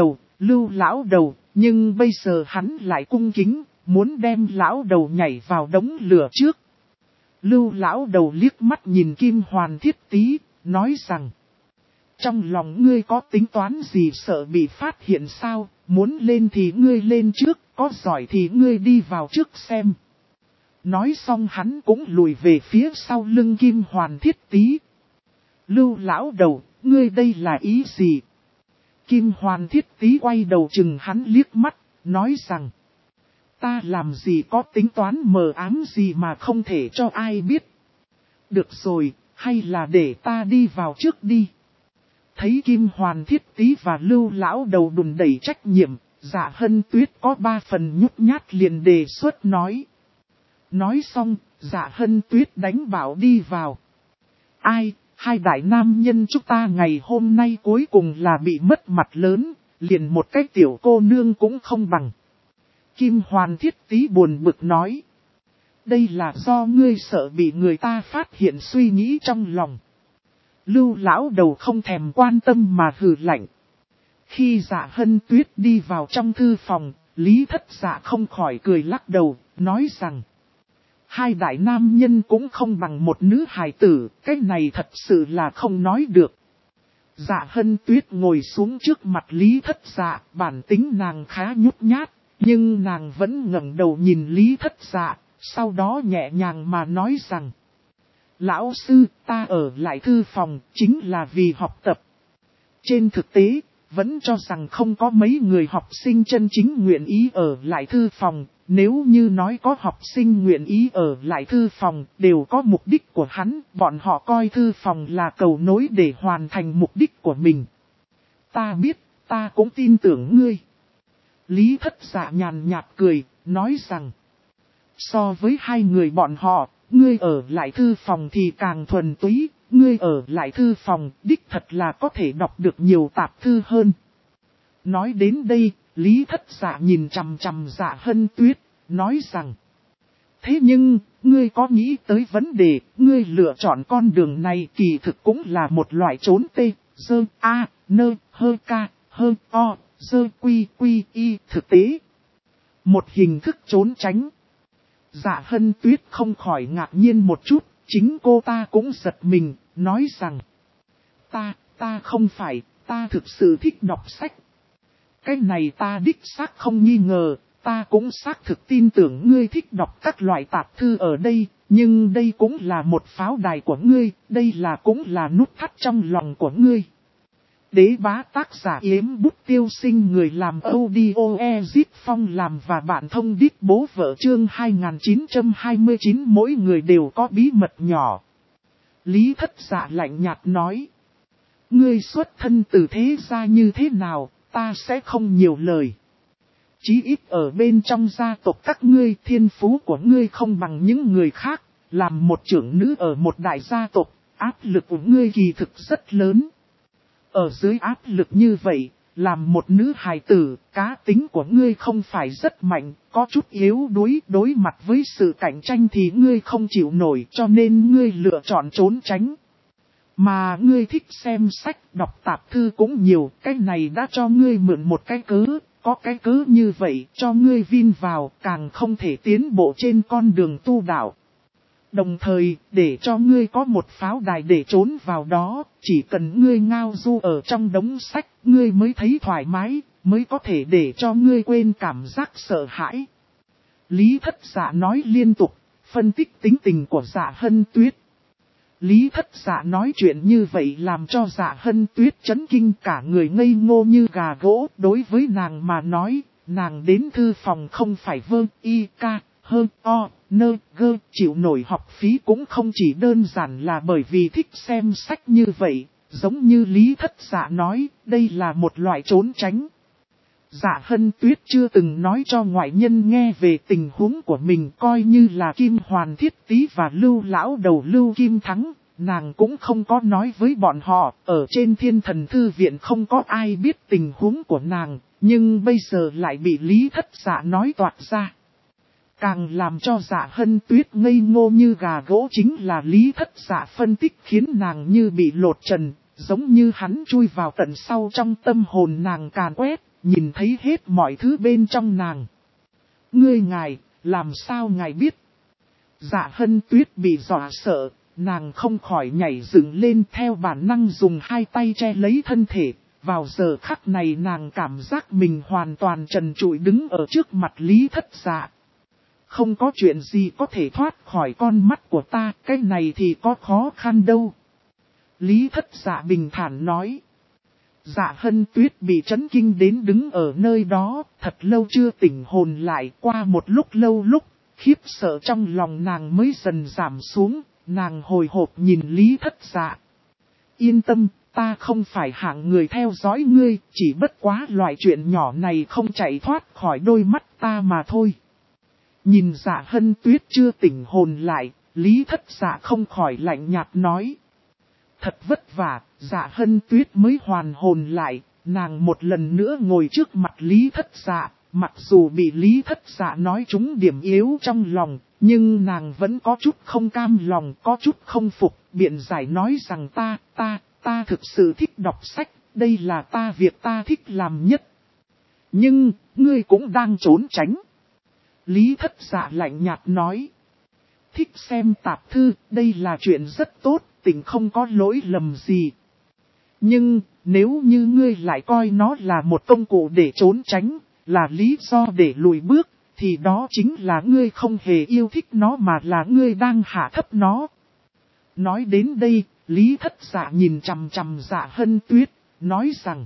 lão đầu, nhưng bây giờ hắn lại cung kính, muốn đem lão đầu nhảy vào đống lửa trước. Lưu lão đầu liếc mắt nhìn Kim Hoàn Thiết Tý, nói rằng, trong lòng ngươi có tính toán gì sợ bị phát hiện sao, muốn lên thì ngươi lên trước, có giỏi thì ngươi đi vào trước xem. Nói xong hắn cũng lùi về phía sau lưng Kim Hoàn Thiết Tý. Lưu lão đầu, ngươi đây là ý gì? Kim Hoàn Thiết Tý quay đầu chừng hắn liếc mắt, nói rằng, ta làm gì có tính toán mờ ám gì mà không thể cho ai biết. Được rồi, hay là để ta đi vào trước đi. Thấy Kim Hoàn Thiết Tý và Lưu lão đầu đùn đẩy trách nhiệm, Dạ Hân Tuyết có 3 phần nhút nhát liền đề xuất nói. Nói xong, Dạ Hân Tuyết đánh bảo đi vào. Ai? Hai đại nam nhân chúng ta ngày hôm nay cuối cùng là bị mất mặt lớn, liền một cái tiểu cô nương cũng không bằng. Kim Hoàn Thiết Tý buồn bực nói. Đây là do ngươi sợ bị người ta phát hiện suy nghĩ trong lòng. Lưu lão đầu không thèm quan tâm mà hừ lạnh. Khi Dạ Hân Tuyết đi vào trong thư phòng, Lý Thất Dạ không khỏi cười lắc đầu, nói rằng. Hai đại nam nhân cũng không bằng một nữ hài tử, cái này thật sự là không nói được. Dạ Hân Tuyết ngồi xuống trước mặt Lý Thất Dạ, bản tính nàng khá nhút nhát, nhưng nàng vẫn ngẩng đầu nhìn Lý Thất Dạ, sau đó nhẹ nhàng mà nói rằng: Lão sư, ta ở lại thư phòng, chính là vì học tập. Trên thực tế, vẫn cho rằng không có mấy người học sinh chân chính nguyện ý ở lại thư phòng, nếu như nói có học sinh nguyện ý ở lại thư phòng, đều có mục đích của hắn, bọn họ coi thư phòng là cầu nối để hoàn thành mục đích của mình. Ta biết, ta cũng tin tưởng ngươi. Lý Thất Dạ nhàn nhạt cười, nói rằng: So với hai người bọn họ, ngươi ở lại thư phòng thì càng thuần túy, ngươi ở lại thư phòng, đích thật là có thể đọc được nhiều tạp thư hơn. Nói đến đây, Lý Thất Dạ nhìn chằm chằm Dạ Hân Tuyết, nói rằng: Thế nhưng, ngươi có nghĩ tới vấn đề, ngươi lựa chọn con đường này kỳ thực cũng là một loại trốn tê, dơ, a, nơ, hơ ca, hơ, o, dơ, quy, quy, y, thực tế. Một hình thức trốn tránh. Dạ Hân Tuyết không khỏi ngạc nhiên một chút, chính cô ta cũng giật mình, nói rằng: Ta không phải, ta thực sự thích đọc sách. Cái này ta đích xác không nghi ngờ, ta cũng xác thực tin tưởng ngươi thích đọc các loại tạp thư ở đây, nhưng đây cũng là một pháo đài của ngươi, đây cũng là nút thắt trong lòng của ngươi. Đế bá tác giả Yếm Bút Tiêu Sinh, người làm audio Ezip Phong làm và bạn thông đít bố vợ, chương 2929. Mỗi người đều có bí mật nhỏ. Lý Thất Dạ lạnh nhạt nói: Ngươi xuất thân từ thế gia như thế nào, ta sẽ không nhiều lời. Chí ít ở bên trong gia tộc các ngươi, thiên phú của ngươi không bằng những người khác, làm một trưởng nữ ở một đại gia tộc, áp lực của ngươi kỳ thực rất lớn. Ở dưới áp lực như vậy, làm một nữ hài tử, cá tính của ngươi không phải rất mạnh, có chút yếu đuối, đối mặt với sự cạnh tranh thì ngươi không chịu nổi, cho nên ngươi lựa chọn trốn tránh. Mà ngươi thích xem sách, đọc tạp thư cũng nhiều, cái này đã cho ngươi mượn một cái cớ, có cái cớ như vậy cho ngươi vin vào, càng không thể tiến bộ trên con đường tu đạo. Đồng thời, để cho ngươi có một pháo đài để trốn vào đó, chỉ cần ngươi ngao du ở trong đống sách, ngươi mới thấy thoải mái, mới có thể để cho ngươi quên cảm giác sợ hãi. Lý Thất Dạ nói liên tục, phân tích tính tình của Dạ Hân Tuyết. Lý Thất Dạ nói chuyện như vậy làm cho Dạ Hân Tuyết chấn kinh, cả người ngây ngô như gà gỗ. Đối với nàng mà nói, nàng đến thư phòng không phải vơ, y, ca, hơ, o, nơ, gơ, chịu nổi học phí cũng không chỉ đơn giản là bởi vì thích xem sách như vậy. Giống như Lý Thất Dạ nói, đây là một loại trốn tránh. Dạ Hân Tuyết chưa từng nói cho ngoại nhân nghe về tình huống của mình, coi như là Kim Hoàn Thiết Tý và Lưu lão đầu Lưu Kim Thắng, nàng cũng không có nói với bọn họ, ở trên Thiên Thần Thư Viện không có ai biết tình huống của nàng, nhưng bây giờ lại bị Lý Thất Dạ nói toạc ra. Càng làm cho Dạ Hân Tuyết ngây ngô như gà gỗ chính là Lý Thất Dạ phân tích khiến nàng như bị lột trần, giống như hắn chui vào tận sau trong tâm hồn nàng càn quét. Nhìn thấy hết mọi thứ bên trong nàng. Ngươi ngài, làm sao ngài biết? Dạ Hân Tuyết bị dọa sợ, nàng không khỏi nhảy dựng lên theo bản năng dùng hai tay che lấy thân thể. Vào giờ khắc này nàng cảm giác mình hoàn toàn trần trụi đứng ở trước mặt Lý Thất Dạ. Không có chuyện gì có thể thoát khỏi con mắt của ta, cái này thì có khó khăn đâu. Lý Thất Dạ bình thản nói. Dạ Hân Tuyết bị chấn kinh đến đứng ở nơi đó, thật lâu chưa tỉnh hồn lại. Qua một lúc lâu khiếp sợ trong lòng nàng mới dần giảm xuống, nàng hồi hộp nhìn Lý Thất Dạ. Yên tâm, ta không phải hạng người theo dõi ngươi, chỉ bất quá loại chuyện nhỏ này không chạy thoát khỏi đôi mắt ta mà thôi. Nhìn Dạ Hân Tuyết chưa tỉnh hồn lại, Lý Thất Dạ không khỏi lạnh nhạt nói. Thật vất vả, Dạ Hân Tuyết mới hoàn hồn lại, nàng một lần nữa ngồi trước mặt Lý Thất Dạ, mặc dù bị Lý Thất Dạ nói trúng điểm yếu trong lòng, nhưng nàng vẫn có chút không cam lòng, có chút không phục, biện giải nói rằng ta thực sự thích đọc sách, đây là việc ta thích làm nhất. Nhưng, ngươi cũng đang trốn tránh. Lý Thất Dạ lạnh nhạt nói. thích xem tạp thư, đây là chuyện rất tốt, tình không có lỗi lầm gì. Nhưng, nếu như ngươi lại coi nó là một công cụ để trốn tránh, là lý do để lùi bước, thì đó chính là ngươi không hề yêu thích nó mà là ngươi đang hạ thấp nó. Nói đến đây, Lý Thất Dạ nhìn chằm chằm Dạ Hân Tuyết, nói rằng: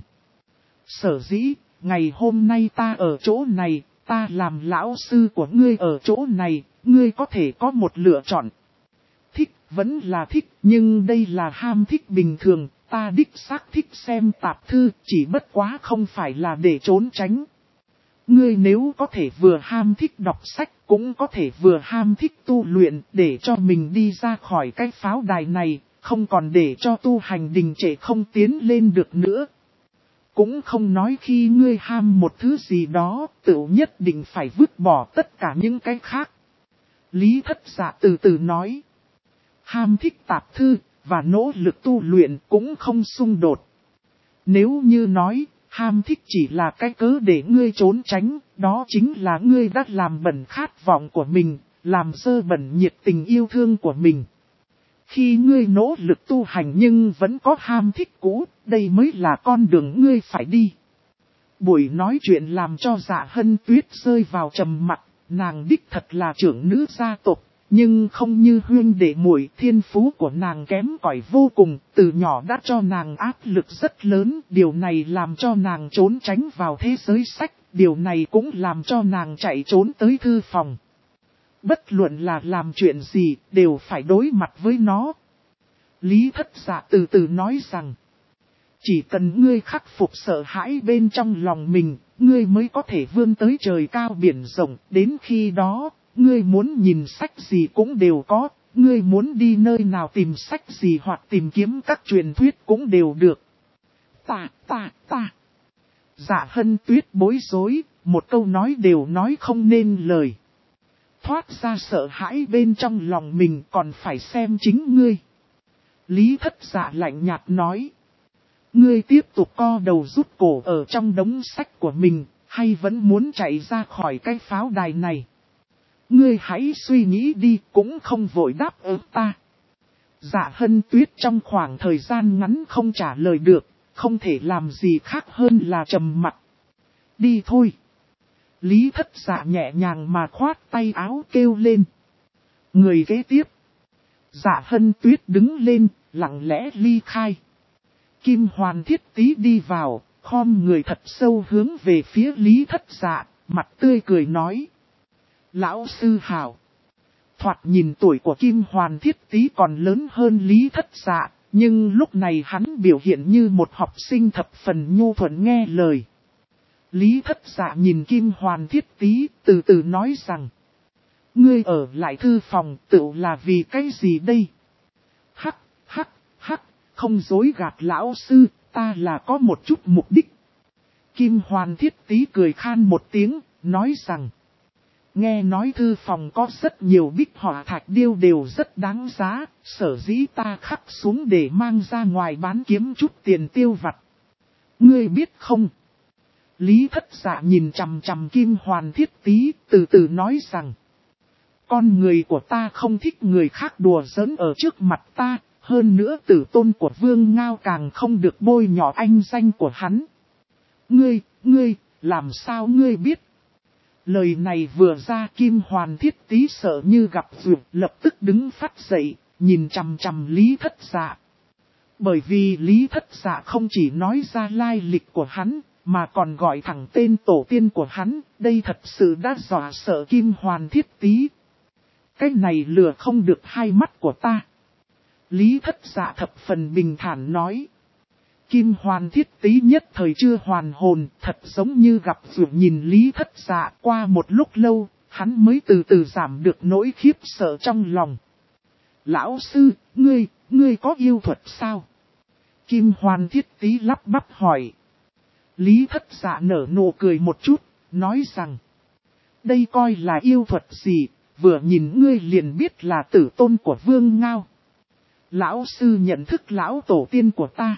sở dĩ, ngày hôm nay ta ở chỗ này, ta làm lão sư của ngươi ở chỗ này, ngươi có thể có một lựa chọn. Thích, vẫn là thích, nhưng đây là ham thích bình thường, ta đích xác thích xem tạp thư, chỉ bất quá không phải là để trốn tránh. Ngươi nếu có thể vừa ham thích đọc sách, cũng có thể vừa ham thích tu luyện, để cho mình đi ra khỏi cái pháo đài này, không còn để cho tu hành đình trệ không tiến lên được nữa. Cũng không nói khi ngươi ham một thứ gì đó, tự nhất định phải vứt bỏ tất cả những cái khác. Lý Thất Dạ từ từ nói: ham thích tạp thư, và nỗ lực tu luyện cũng không xung đột. Nếu như nói, ham thích chỉ là cái cớ để ngươi trốn tránh, đó chính là ngươi đã làm bẩn khát vọng của mình, làm dơ bẩn nhiệt tình yêu thương của mình. Khi ngươi nỗ lực tu hành nhưng vẫn có ham thích cũ, đây mới là con đường ngươi phải đi. Buổi nói chuyện làm cho Dạ Hân Tuyết rơi vào trầm mặc, nàng đích thật là trưởng nữ gia tộc, nhưng không như huynh đệ muội, thiên phú của nàng kém cỏi vô cùng, từ nhỏ đã cho nàng áp lực rất lớn, điều này làm cho nàng trốn tránh vào thế giới sách, điều này cũng làm cho nàng chạy trốn tới thư phòng. Bất luận là làm chuyện gì, đều phải đối mặt với nó. Lý Thất Dạ từ từ nói rằng: chỉ cần ngươi khắc phục sợ hãi bên trong lòng mình, ngươi mới có thể vươn tới trời cao biển rộng, đến khi đó, ngươi muốn nhìn sách gì cũng đều có, ngươi muốn đi nơi nào tìm sách gì hoặc tìm kiếm các truyền thuyết cũng đều được. Ta. Dạ Hân Tuyết bối rối, một câu nói đều nói không nên lời. Thoát ra sợ hãi bên trong lòng mình còn phải xem chính ngươi. Lý Thất Dạ lạnh nhạt nói: ngươi tiếp tục co đầu rút cổ ở trong đống sách của mình, hay vẫn muốn chạy ra khỏi cái pháo đài này? Ngươi hãy suy nghĩ đi, cũng không vội đáp ứng ta. Dạ Hân Tuyết trong khoảng thời gian ngắn không trả lời được, không thể làm gì khác hơn là trầm mặc. Đi thôi. Lý Thất Dạ nhẹ nhàng mà khoát tay áo kêu lên: người kế tiếp. Dạ Hân Tuyết đứng lên, lặng lẽ ly khai. Kim Hoàn Thiết Tí đi vào, khom người thật sâu hướng về phía Lý Thất Dạ, mặt tươi cười nói: lão sư hảo. Thoạt nhìn tuổi của Kim Hoàn Thiết Tí còn lớn hơn Lý Thất Dạ, nhưng lúc này hắn biểu hiện như một học sinh thập phần nhu thuận nghe lời. Lý Thất Dạ nhìn Kim Hoàn Thiết Tí, từ từ nói rằng: ngươi ở lại thư phòng tự là vì cái gì đây? Hắc, không dối gạt lão sư, ta là có một chút mục đích. Kim Hoàn Thiết Tí cười khan một tiếng, nói rằng: nghe nói thư phòng có rất nhiều bích họa thạch điêu đều rất đáng giá, sở dĩ ta khắc xuống để mang ra ngoài bán kiếm chút tiền tiêu vặt. Ngươi biết không? Lý Thất Dạ nhìn chằm chằm Kim Hoàn Thiết Tí, từ từ nói rằng: con người của ta không thích người khác đùa giỡn ở trước mặt ta, hơn nữa tử tôn của Vương Ngao càng không được bôi nhọ anh danh của hắn. Ngươi, làm sao ngươi biết? Lời này vừa ra, Kim Hoàn Thiết Tí sợ như gặp duyệt, lập tức đứng phát dậy, nhìn chằm chằm Lý Thất Dạ. Bởi vì Lý Thất Dạ không chỉ nói ra lai lịch của hắn, mà còn gọi thẳng tên tổ tiên của hắn, đây thật sự đã dọa sợ Kim Hoàn Thiết Tí. Cái này lừa không được hai mắt của ta. Lý Thất Dạ thập phần bình thản nói. Kim Hoàn Thiết Tí nhất thời chưa hoàn hồn, thật giống như gặp duyệt nhìn Lý Thất Dạ. Qua một lúc lâu, hắn mới từ từ giảm được nỗi khiếp sợ trong lòng. Lão sư, ngươi có yêu thuật sao? Kim Hoàn Thiết Tí lắp bắp hỏi. Lý Thất Dạ nở nụ cười một chút, nói rằng: đây coi là yêu thuật gì, vừa nhìn ngươi liền biết là tử tôn của Vương Ngao. Lão sư nhận thức lão tổ tiên của ta.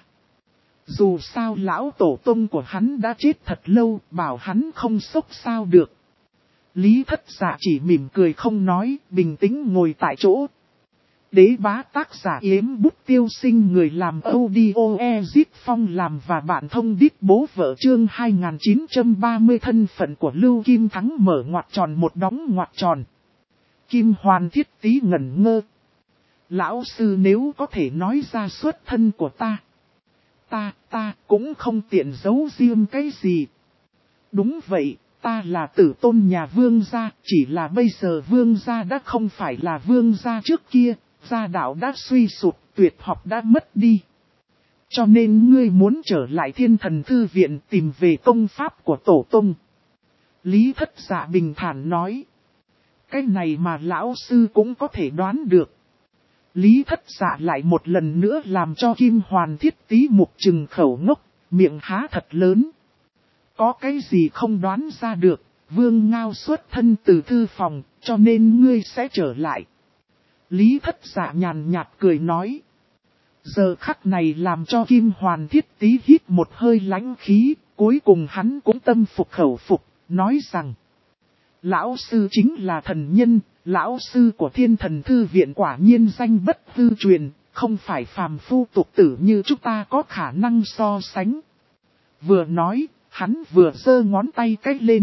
Dù sao lão tổ tông của hắn đã chết thật lâu, bảo hắn không sốc sao được. Lý Thất Dạ chỉ mỉm cười không nói, bình tĩnh ngồi tại chỗ. Đế bá tác giả Yếm Bút Tiêu Sinh, người làm audio Ezit Phong làm và bạn thông đít bố vợ, chương 2930 thân phận của Lưu Kim Thắng mở ngoặc tròn một đóng ngoặc tròn. Kim Hoàn Thiết Tý ngẩn ngơ. Lão sư nếu có thể nói ra xuất thân của ta cũng không tiện giấu riêng cái gì. Đúng vậy, ta là tử tôn nhà vương gia, chỉ là bây giờ vương gia đã không phải là vương gia trước kia, gia đạo đã suy sụp, tuyệt học đã mất đi. Cho nên ngươi muốn trở lại Thiên Thần Thư Viện tìm về công pháp của tổ tông. Lý Thất Dạ bình thản nói. Cái này mà lão sư cũng có thể đoán được. Lý Thất Dạ lại một lần nữa làm cho Kim Hoàn Thiết Tý mục trừng khẩu ngốc, miệng há thật lớn. Có cái gì không đoán ra được, Vương Ngao xuất thân từ thư phòng, cho nên ngươi sẽ trở lại. Lý Thất Dạ nhàn nhạt cười nói. Giờ khắc này làm cho Kim Hoàn Thiết Tý hít một hơi lãnh khí, cuối cùng hắn cũng tâm phục khẩu phục, nói rằng. Lão sư chính là thần nhân, lão sư của Thiên Thần Thư Viện quả nhiên danh bất hư truyền, không phải phàm phu tục tử như chúng ta có khả năng so sánh. Vừa nói, hắn vừa giơ ngón tay cách lên.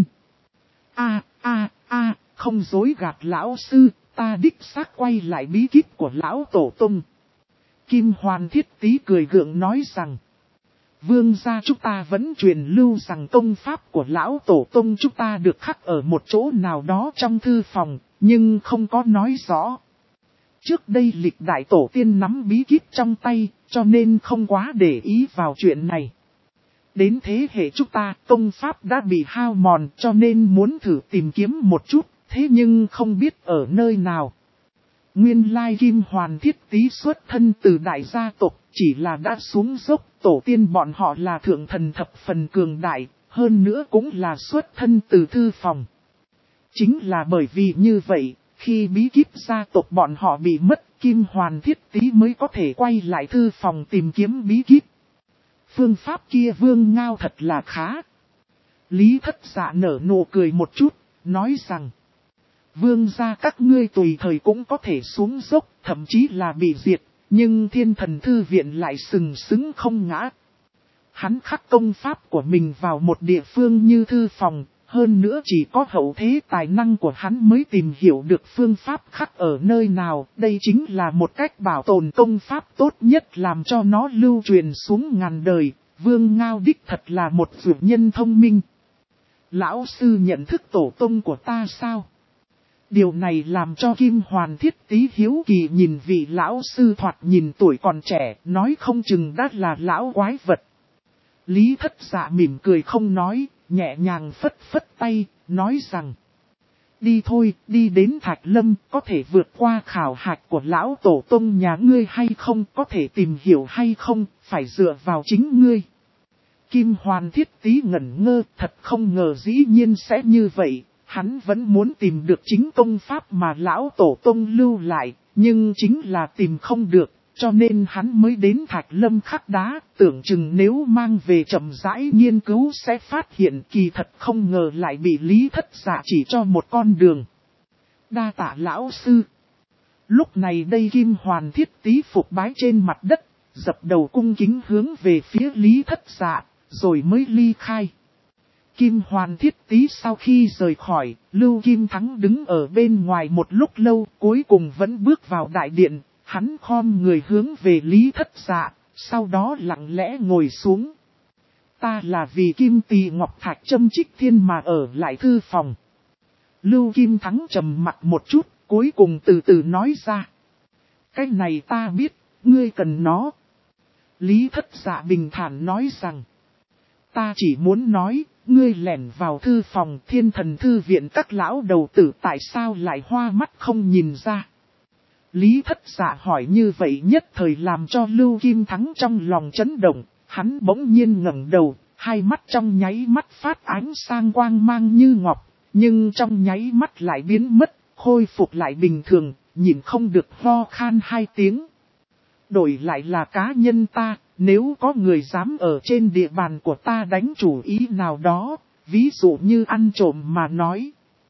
Không dối gạt lão sư, ta đích xác quay lại bí kíp của lão tổ tông. Kim Hoàn Thiết Tý cười gượng nói rằng. Vương gia chúng ta vẫn truyền lưu rằng công pháp của lão tổ tông chúng ta được khắc ở một chỗ nào đó trong thư phòng, nhưng không có nói rõ. Trước đây lịch đại tổ tiên nắm bí kíp trong tay, cho nên không quá để ý vào chuyện này. Đến thế hệ chúng ta, công pháp đã bị hao mòn cho nên muốn thử tìm kiếm một chút, thế nhưng không biết ở nơi nào. Nguyên lai Kim Hoàn Thiết Tý xuất thân từ đại gia tộc, chỉ là đã xuống dốc, tổ tiên bọn họ là thượng thần thập phần cường đại, hơn nữa cũng là xuất thân từ thư phòng. Chính là bởi vì như vậy, khi bí kíp gia tộc bọn họ bị mất, Kim Hoàn Thiết Tý mới có thể quay lại thư phòng tìm kiếm bí kíp. Phương pháp kia Vương Ngao thật là khá. Lý Thất Dạ nở nụ cười một chút, nói rằng. Vương gia các ngươi tùy thời cũng có thể xuống dốc, thậm chí là bị diệt, nhưng Thiên Thần Thư Viện lại sừng sững không ngã. Hắn khắc công pháp của mình vào một địa phương như thư phòng, hơn nữa chỉ có hậu thế tài năng của hắn mới tìm hiểu được phương pháp khắc ở nơi nào. Đây chính là một cách bảo tồn công pháp tốt nhất làm cho nó lưu truyền xuống ngàn đời. Vương Ngao đích thật là một dược nhân thông minh. Lão sư nhận thức tổ tông của ta sao? Điều này làm cho Kim Hoàn Thiết Tý hiếu kỳ nhìn vị lão sư thoạt nhìn tuổi còn trẻ, nói không chừng đã là lão quái vật. Lý Thất Dạ mỉm cười không nói, nhẹ nhàng phất phất tay, nói rằng. Đi thôi, đi đến Thạch Lâm, có thể vượt qua khảo hạch của lão tổ tông nhà ngươi hay không, có thể tìm hiểu hay không, phải dựa vào chính ngươi. Kim Hoàn Thiết Tý ngẩn ngơ, thật không ngờ dĩ nhiên sẽ như vậy. Hắn vẫn muốn tìm được chính công pháp mà lão tổ tông lưu lại, nhưng chính là tìm không được, cho nên hắn mới đến Thạch Lâm khắc đá, tưởng chừng nếu mang về chậm rãi nghiên cứu sẽ phát hiện kỳ thật không ngờ lại bị Lý Thất Dạ chỉ cho một con đường. Đa tạ lão sư. Lúc này đây Kim Hoàn Thiết Tý phục bái trên mặt đất, dập đầu cung kính hướng về phía Lý Thất Dạ, rồi mới ly khai. Kim Hoàn Thiết Tý sau khi rời khỏi, Lưu Kim Thắng đứng ở bên ngoài một lúc lâu, cuối cùng vẫn bước vào đại điện, hắn khom người hướng về Lý Thất Dạ, sau đó lặng lẽ ngồi xuống. Ta là vì Kim Tỳ Ngọc Thạch châm trích thiên mà ở lại thư phòng. Lưu Kim Thắng trầm mặt một chút, cuối cùng từ từ nói ra. Cái này ta biết, ngươi cần nó. Lý Thất Dạ bình thản nói rằng. Ta chỉ muốn nói, ngươi lẻn vào thư phòng Thiên Thần Thư Viện các lão đầu tử tại sao lại hoa mắt không nhìn ra. Lý Thất Dạ hỏi như vậy nhất thời làm cho Lưu Kim Thắng trong lòng chấn động, hắn bỗng nhiên ngẩng đầu, hai mắt trong nháy mắt phát ánh sang quang mang như ngọc, nhưng trong nháy mắt lại biến mất, khôi phục lại bình thường, nhìn không được ho khan hai tiếng. Đổi lại là cá nhân ta, nếu có người dám ở trên địa bàn của ta đánh chủ ý nào đó, ví dụ như ăn trộm mà nói.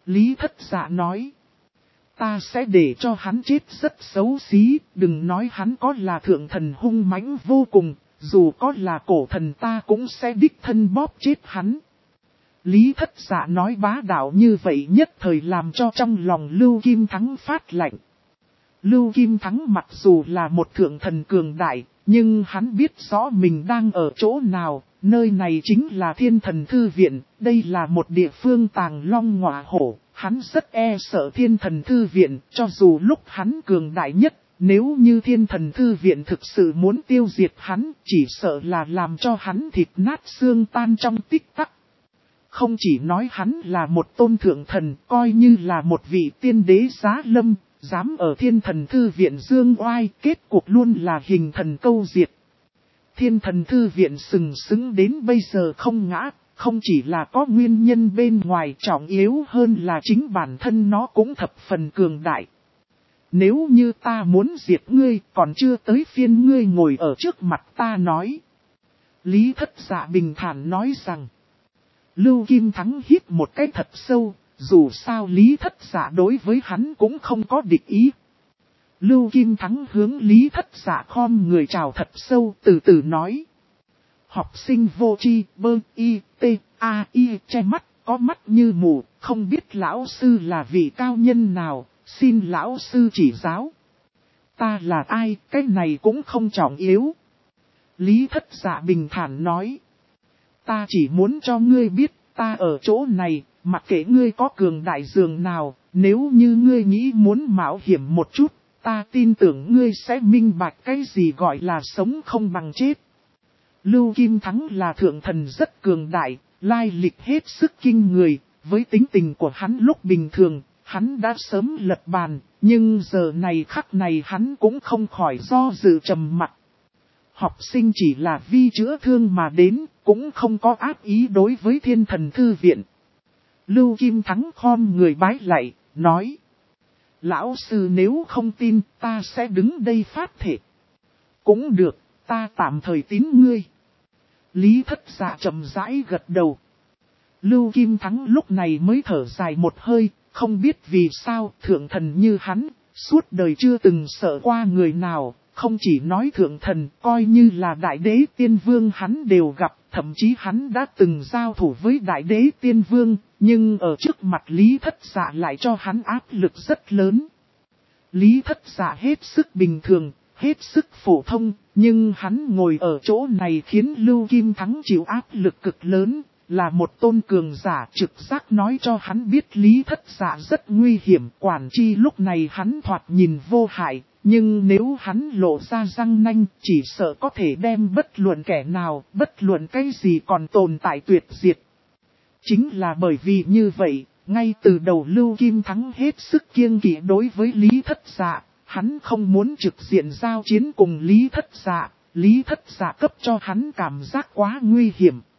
Lý Thất Dạ nói. Ta sẽ để cho hắn chết rất xấu xí, đừng nói hắn có là thượng thần hung mãnh vô cùng, dù có là cổ thần ta cũng sẽ đích thân bóp chết hắn. Lý Thất Dạ nói bá đạo như vậy nhất thời làm cho trong lòng Lưu Kim Thắng phát lạnh. Lưu Kim Thắng mặc dù là một thượng thần cường đại, nhưng hắn biết rõ mình đang ở chỗ nào, nơi này chính là Thiên Thần Thư Viện, đây là một địa phương tàng long ngọa hổ, hắn rất e sợ Thiên Thần Thư Viện, cho dù lúc hắn cường đại nhất, nếu như Thiên Thần Thư Viện thực sự muốn tiêu diệt hắn, chỉ sợ là làm cho hắn thịt nát xương tan trong tích tắc. Không chỉ nói hắn là một tôn thượng thần, coi như là một vị tiên đế giá lâm, dám ở Thiên Thần Thư Viện dương oai, kết cuộc luôn là hình thần câu diệt. Thiên Thần Thư Viện sừng sững đến bây giờ không ngã, không chỉ là có nguyên nhân bên ngoài trọng yếu hơn là chính bản thân nó cũng thập phần cường đại. Nếu như ta muốn diệt ngươi, còn chưa tới phiên ngươi ngồi ở trước mặt ta nói. Lý Thất Dạ bình thản nói rằng. Lưu Kim Thắng hít một cái thật sâu, dù sao Lý Thất Dạ đối với hắn cũng không có địch ý. Lưu Kim Thắng hướng Lý Thất Dạ khom người chào thật sâu, từ từ nói. Học sinh vô tri, bơ, y, t, a, y, che mắt, có mắt như mù, không biết lão sư là vị cao nhân nào, xin lão sư chỉ giáo. Ta là ai, cái này cũng không trọng yếu. Lý Thất Dạ bình thản nói. Ta chỉ muốn cho ngươi biết, ta ở chỗ này, mặc kệ ngươi có cường đại dường nào, nếu như ngươi nghĩ muốn mạo hiểm một chút, ta tin tưởng ngươi sẽ minh bạch cái gì gọi là sống không bằng chết. Lưu Kim Thắng là thượng thần rất cường đại, lai lịch hết sức kinh người, với tính tình của hắn lúc bình thường, hắn đã sớm lật bàn, nhưng giờ này khắc này hắn cũng không khỏi do dự trầm mặc. Học sinh chỉ là vi chữa thương mà đến, cũng không có ác ý đối với Thiên Thần Thư Viện. Lưu Kim Thắng khom người bái lạy, nói. Lão sư nếu không tin, ta sẽ đứng đây phát thệ. Cũng được, ta tạm thời tín ngươi. Lý Thất Dạ chậm rãi gật đầu. Lưu Kim Thắng lúc này mới thở dài một hơi, không biết vì sao thượng thần như hắn, suốt đời chưa từng sợ qua người nào. Không chỉ nói thượng thần, coi như là đại đế tiên vương hắn đều gặp, thậm chí hắn đã từng giao thủ với đại đế tiên vương, nhưng ở trước mặt Lý Thất Dạ lại cho hắn áp lực rất lớn. Lý Thất Dạ hết sức bình thường, hết sức phổ thông, nhưng hắn ngồi ở chỗ này khiến Lưu Kim Thắng chịu áp lực cực lớn, là một tôn cường giả trực giác nói cho hắn biết Lý Thất Dạ rất nguy hiểm, quản chi lúc này hắn thoạt nhìn vô hại. Nhưng nếu hắn lộ ra răng nanh, chỉ sợ có thể đem bất luận kẻ nào, bất luận cái gì còn tồn tại tuyệt diệt. Chính là bởi vì như vậy, ngay từ đầu Lưu Kim Thắng hết sức kiêng kỵ đối với Lý Thất Dạ, hắn không muốn trực diện giao chiến cùng Lý Thất Dạ, Lý Thất Dạ cấp cho hắn cảm giác quá nguy hiểm.